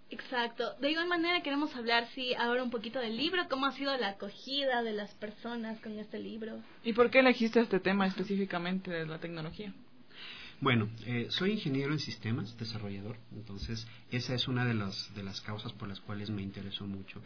Exacto. De igual manera queremos hablar, sí, ahora un poquito del libro, cómo ha sido la acogida de las personas con este libro. ¿Y por qué elegiste este tema específicamente de la tecnología? Bueno, eh, soy ingeniero en sistemas, desarrollador, entonces esa es una de las, de las causas por las cuales me interesó mucho.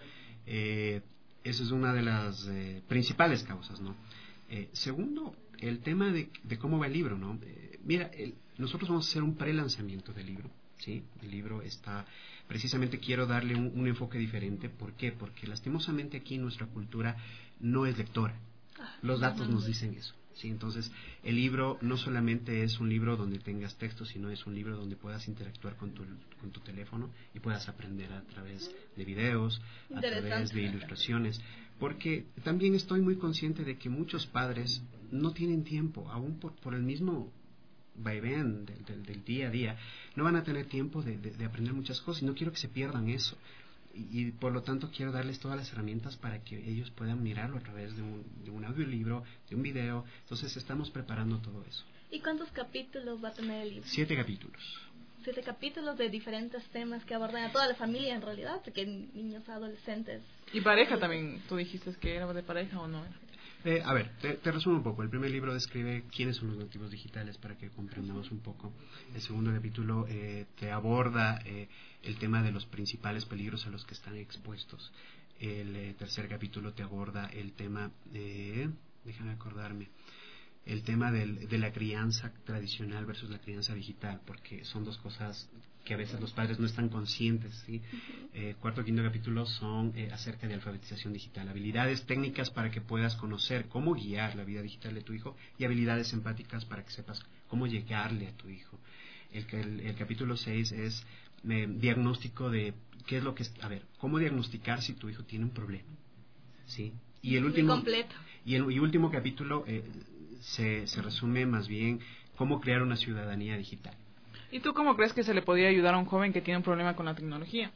Eh, esa es una de las eh, principales causas, ¿no? Eh, segundo, el tema de, de cómo va el libro, ¿no? Eh, mira, el, nosotros vamos a hacer un pre-lanzamiento del libro, ¿sí? El libro está, precisamente quiero darle un, un enfoque diferente. ¿Por qué? Porque lastimosamente aquí en nuestra cultura no es lectora. Los datos nos dicen eso. Sí, entonces el libro no solamente es un libro donde tengas texto, sino es un libro donde puedas interactuar con tu, con tu teléfono y puedas aprender a través de videos, a través de ilustraciones, porque también estoy muy consciente de que muchos padres no tienen tiempo, aún por, por el mismo vaivén del, del, del día a día, no van a tener tiempo de, de, de aprender muchas cosas y no quiero que se pierdan eso. Y, y por lo tanto quiero darles todas las herramientas para que ellos puedan mirarlo a través de un, de un audiolibro, de un video. Entonces estamos preparando todo eso. ¿Y cuántos capítulos va a tener el libro? Siete capítulos. Siete capítulos de diferentes temas que abordan a toda la familia en realidad, porque niños, adolescentes. Y pareja también, tú dijiste que era de pareja o no era. Eh, a ver, te, te resumo un poco. El primer libro describe quiénes son los nativos digitales para que comprendamos un poco. El segundo capítulo eh, te aborda eh, el tema de los principales peligros a los que están expuestos. El eh, tercer capítulo te aborda el tema, eh, déjame acordarme, el tema del, de la crianza tradicional versus la crianza digital, porque son dos cosas que a veces los padres no están conscientes, ¿sí? Eh, cuarto y quinto capítulo son eh, acerca de alfabetización digital, habilidades técnicas para que puedas conocer cómo guiar la vida digital de tu hijo y habilidades empáticas para que sepas cómo llegarle a tu hijo. El, el, el capítulo seis es eh, diagnóstico de qué es lo que es, a ver, cómo diagnosticar si tu hijo tiene un problema, ¿sí? Y el último, completo. Y el y último capítulo eh, se, se resume más bien cómo crear una ciudadanía digital. ¿Y tú cómo crees que se le podría ayudar a un joven que tiene un problema con la tecnología?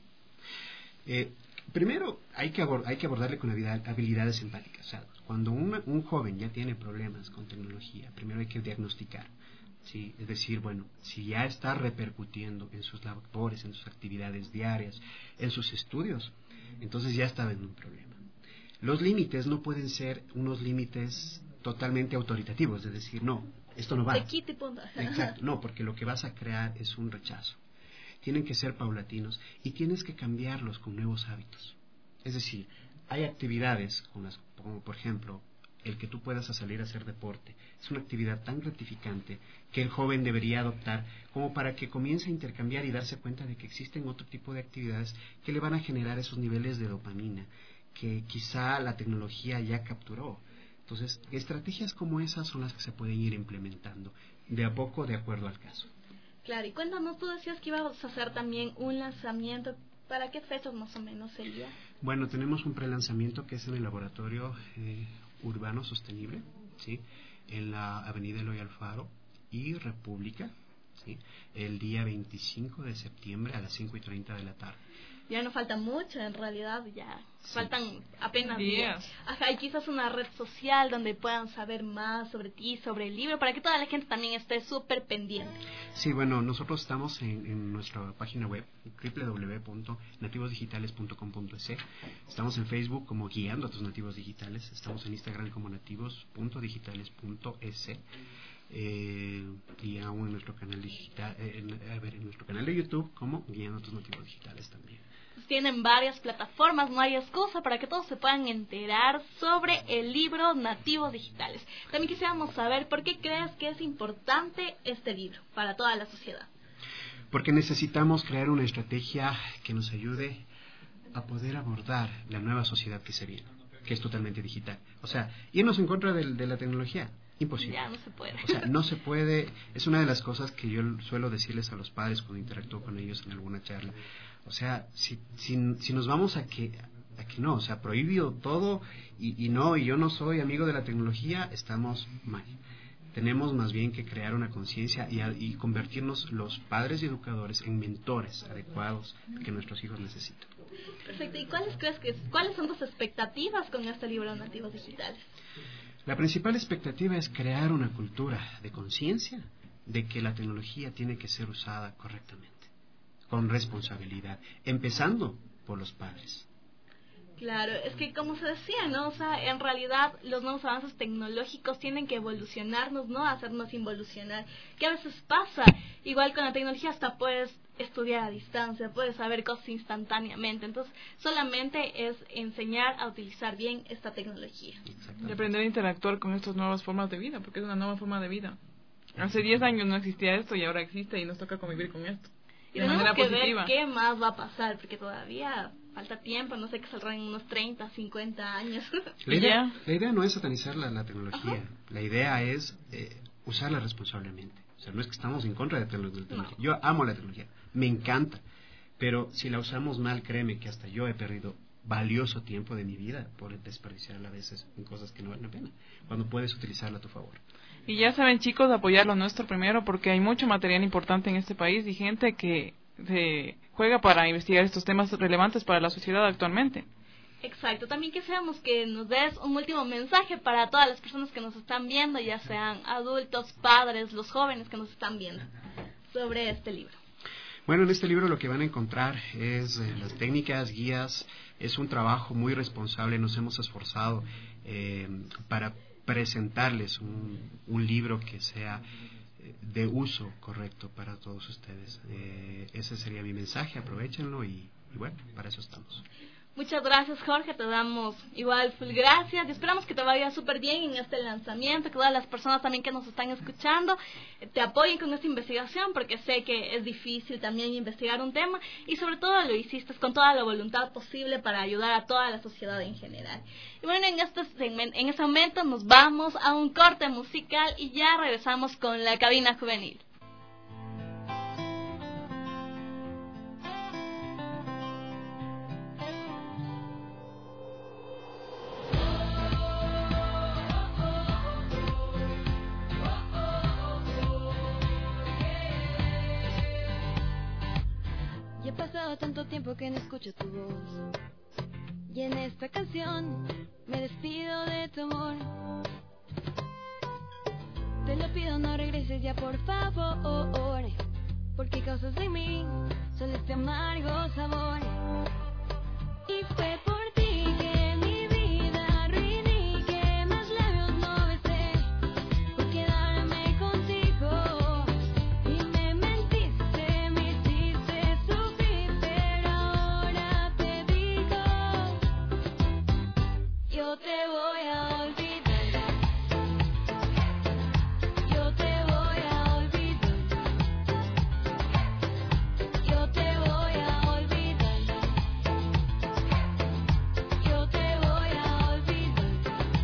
Eh, primero, hay que, abord hay que abordarle con habilidades empáticas. O sea, cuando una, un joven ya tiene problemas con tecnología, primero hay que diagnosticar. ¿Sí? Es decir, bueno, si ya está repercutiendo en sus labores, en sus actividades diarias, en sus estudios, entonces ya está en un problema. Los límites no pueden ser unos límites totalmente autoritativos, es decir, no, esto no va. De quite y punto. Exacto, no, porque lo que vas a crear es un rechazo. Tienen que ser paulatinos y tienes que cambiarlos con nuevos hábitos. Es decir, hay actividades, como, las, como por ejemplo, el que tú puedas salir a hacer deporte. Es una actividad tan gratificante que el joven debería adoptar como para que comience a intercambiar y darse cuenta de que existen otro tipo de actividades que le van a generar esos niveles de dopamina que quizá la tecnología ya capturó. Entonces, estrategias como esas son las que se pueden ir implementando de a poco de acuerdo al caso. Claro, y cuéntanos, tú decías que íbamos a hacer también un lanzamiento. ¿Para qué fechas más o menos sería? Bueno, tenemos un prelanzamiento que es en el Laboratorio eh, Urbano Sostenible, ¿sí? En la Avenida Eloy Alfaro y República, ¿sí? El día veinticinco de septiembre a las cinco y treinta de la tarde. Ya no falta mucho, en realidad, ya sí. Faltan apenas días. Ajá, y quizás una red social donde puedan saber más sobre ti, sobre el libro, para que toda la gente también esté súper pendiente. Sí, bueno, nosotros estamos en, en nuestra página web, doble u doble u doble u punto nativos digitales punto com punto es. Estamos en Facebook como Guiando a tus Nativos Digitales, estamos en Instagram como nativos punto digitales punto es. Eh, y aún en nuestro canal digital, eh, en, a ver, en nuestro canal de YouTube como Guiando a tus Nativos Digitales también. Pues tienen varias plataformas, no hay excusa para que todos se puedan enterar sobre el libro Nativos Digitales. También quisiéramos saber por qué crees que es importante este libro para toda la sociedad. Porque necesitamos crear una estrategia que nos ayude a poder abordar la nueva sociedad que se viene, que es totalmente digital. O sea, irnos en contra de, de la tecnología. Imposible. Ya no se puede. O sea, no se puede. Es una de las cosas que yo suelo decirles a los padres cuando interactúo con ellos en alguna charla. O sea, si, si, si nos vamos a que, a que no, o sea, prohibido todo y, y no, y yo no soy amigo de la tecnología, estamos mal. Tenemos más bien que crear una conciencia y, y convertirnos los padres y educadores en mentores adecuados que nuestros hijos necesitan. Perfecto. ¿Y cuáles crees que cuáles son tus expectativas con este libro Nativos Digitales? La principal expectativa es crear una cultura de conciencia de que la tecnología tiene que ser usada correctamente. con responsabilidad, empezando por los padres. Claro, es que como se decía, ¿no? O sea, en realidad los nuevos avances tecnológicos tienen que evolucionarnos, ¿no? Hacernos involucionar. ¿Qué a veces pasa? Igual con la tecnología hasta puedes estudiar a distancia, puedes saber cosas instantáneamente. Entonces, solamente es enseñar a utilizar bien esta tecnología. Y aprender a interactuar con estas nuevas formas de vida, porque es una nueva forma de vida. Hace diez años no existía esto y ahora existe y nos toca convivir con esto. Y tenemos que positiva. ver qué más va a pasar, porque todavía falta tiempo, no sé, que saldrá en unos treinta, cincuenta años. La idea, la idea no es satanizar la, la tecnología, Ajá. la idea es eh, usarla responsablemente. O sea, no es que estamos en contra de la tecnología. No. Yo amo la tecnología, me encanta, pero si la usamos mal, créeme que hasta yo he perdido valioso tiempo de mi vida por desperdiciarla a veces en cosas que no valen la pena, cuando puedes utilizarla a tu favor. Y ya saben, chicos, apoyar lo nuestro primero, porque hay mucho material importante en este país y gente que se juega para investigar estos temas relevantes para la sociedad actualmente. Exacto, también quisiéramos que nos des un último mensaje para todas las personas que nos están viendo, ya sean adultos, padres, los jóvenes que nos están viendo, sobre este libro. Bueno, en este libro lo que van a encontrar es eh, las técnicas, guías, es un trabajo muy responsable, nos hemos esforzado eh, para presentarles un, un libro que sea de uso correcto para todos ustedes. Eh, ese sería mi mensaje, aprovechenlo y, y bueno, para eso estamos. Muchas gracias, Jorge, te damos igual full gracias y esperamos que te vaya súper bien en este lanzamiento, que todas las personas también que nos están escuchando te apoyen con esta investigación, porque sé que es difícil también investigar un tema y sobre todo lo hiciste con toda la voluntad posible para ayudar a toda la sociedad en general. Y bueno, en este, en este momento nos vamos a un corte musical y ya regresamos con la cabina juvenil. Ha pasado tanto tiempo que no escucho tu voz, y en esta canción me despido de tu amor. Te lo pido, no regreses ya, por favor, porque causas en mí solo este amargo sabor. Y fue por ti que mi vida arruiné y que más labios no besé por quedarme contigo. Y me mentiste, me hiciste sufrir, pero ahora te digo, yo te voy a olvidar. Yo te voy a olvidar. Yo te voy a olvidar. Yo te voy a olvidar.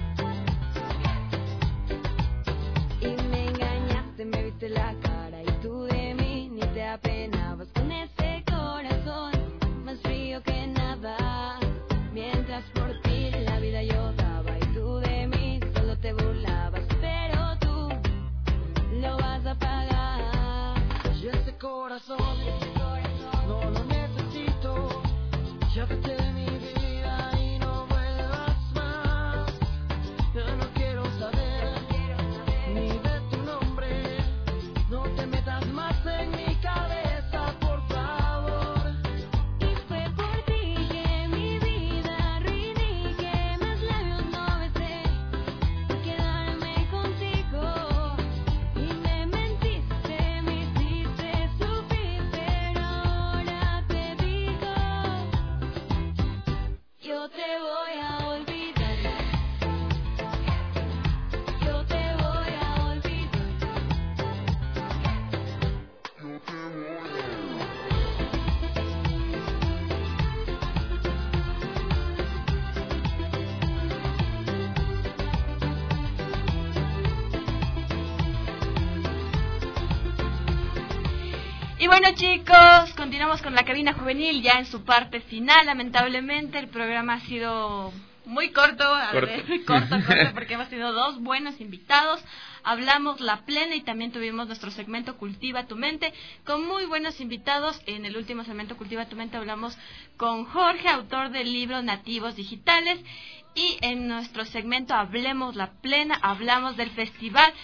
Y me engañaste, me viste la cara y tú de mí ni te apenabas con ese corazón más frío que nada. Mientras por ti la vida yo daba y tú de mí solo te burlabas, pero tú lo vas a pagar. Y ese corazón no lo necesito, ya vete de mi vida y no vuelvas más. Ya no quiero saber ni de tu nombre, no te metas más en mi cabeza, por favor. Y fue por ti que mi vida arruiné y que más labios no besé por quedarme contigo. Y me mentiste, me hiciste sufrir, pero ahora te digo, yo te voy a olvidar. Yo te voy a olvidar. Y bueno, chicos, continuamos con la cabina juvenil ya en su parte final. Lamentablemente el programa ha sido muy corto, a Corto. ver, muy corto, corto, porque hemos tenido dos buenos invitados. Hablamos La Plena y también tuvimos nuestro segmento Cultiva tu Mente con muy buenos invitados. En el último segmento Cultiva tu Mente hablamos con Jorge, autor del libro Nativos Digitales, y en nuestro segmento Hablemos La Plena hablamos del festival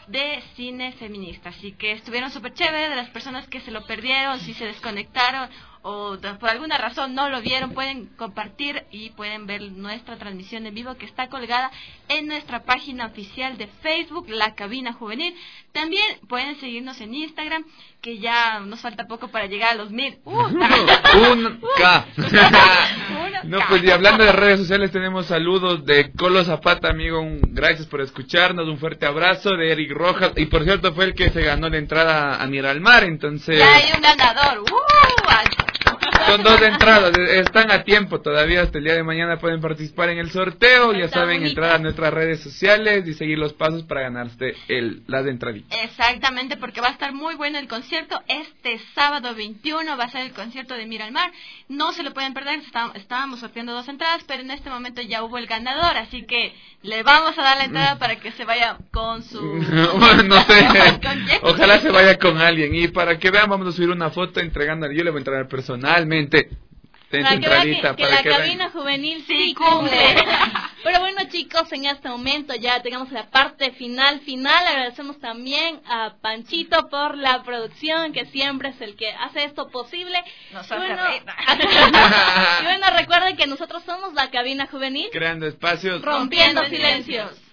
de cine feminista. Así que estuvieron súper chévere. De las personas que se lo perdieron, si se desconectaron o de, por alguna razón no lo vieron, pueden compartir y pueden ver nuestra transmisión en vivo que está colgada en nuestra página oficial de Facebook, La Cabina Juvenil. También pueden seguirnos en Instagram, que ya nos falta poco para llegar a los mil. ¡Uh! Un K. No, pues y hablando de redes sociales, tenemos saludos de Colo Zapata, amigo, un, gracias por escucharnos, un fuerte abrazo de Eric Rojas, y por cierto fue el que se ganó la entrada a Mirar al Mar, entonces... Ya hay un ganador. ¡Uh! Son dos entradas, están a tiempo todavía, hasta el día de mañana pueden participar en el sorteo, ya Está saben, bonita. entrar a nuestras redes sociales y seguir los pasos para ganarse el, las entraditas. Exactamente, porque va a estar muy bueno el concierto. Este sábado veintiuno va a ser el concierto de Mira al Mar. No se lo pueden perder, está- estábamos sorteando dos entradas, pero en este momento ya hubo el ganador, así que le vamos a dar la entrada para que se vaya con su... Bueno, no sé, ¿Con quién? ojalá se vaya con alguien, y para que vean vamos a subir una foto entregándole, yo le voy a entregar personalmente. Ten tu Para que vean entradita, que, que para la que vean. cabina juvenil sí cumple. Pero bueno, chicos, en este momento ya tengamos la parte final, final. Agradecemos también a Panchito por la producción, que siempre es el que hace esto posible. Nos Y hace bueno, reír. y bueno, recuerden que nosotros somos la cabina juvenil, Creando espacios. rompiendo silencios.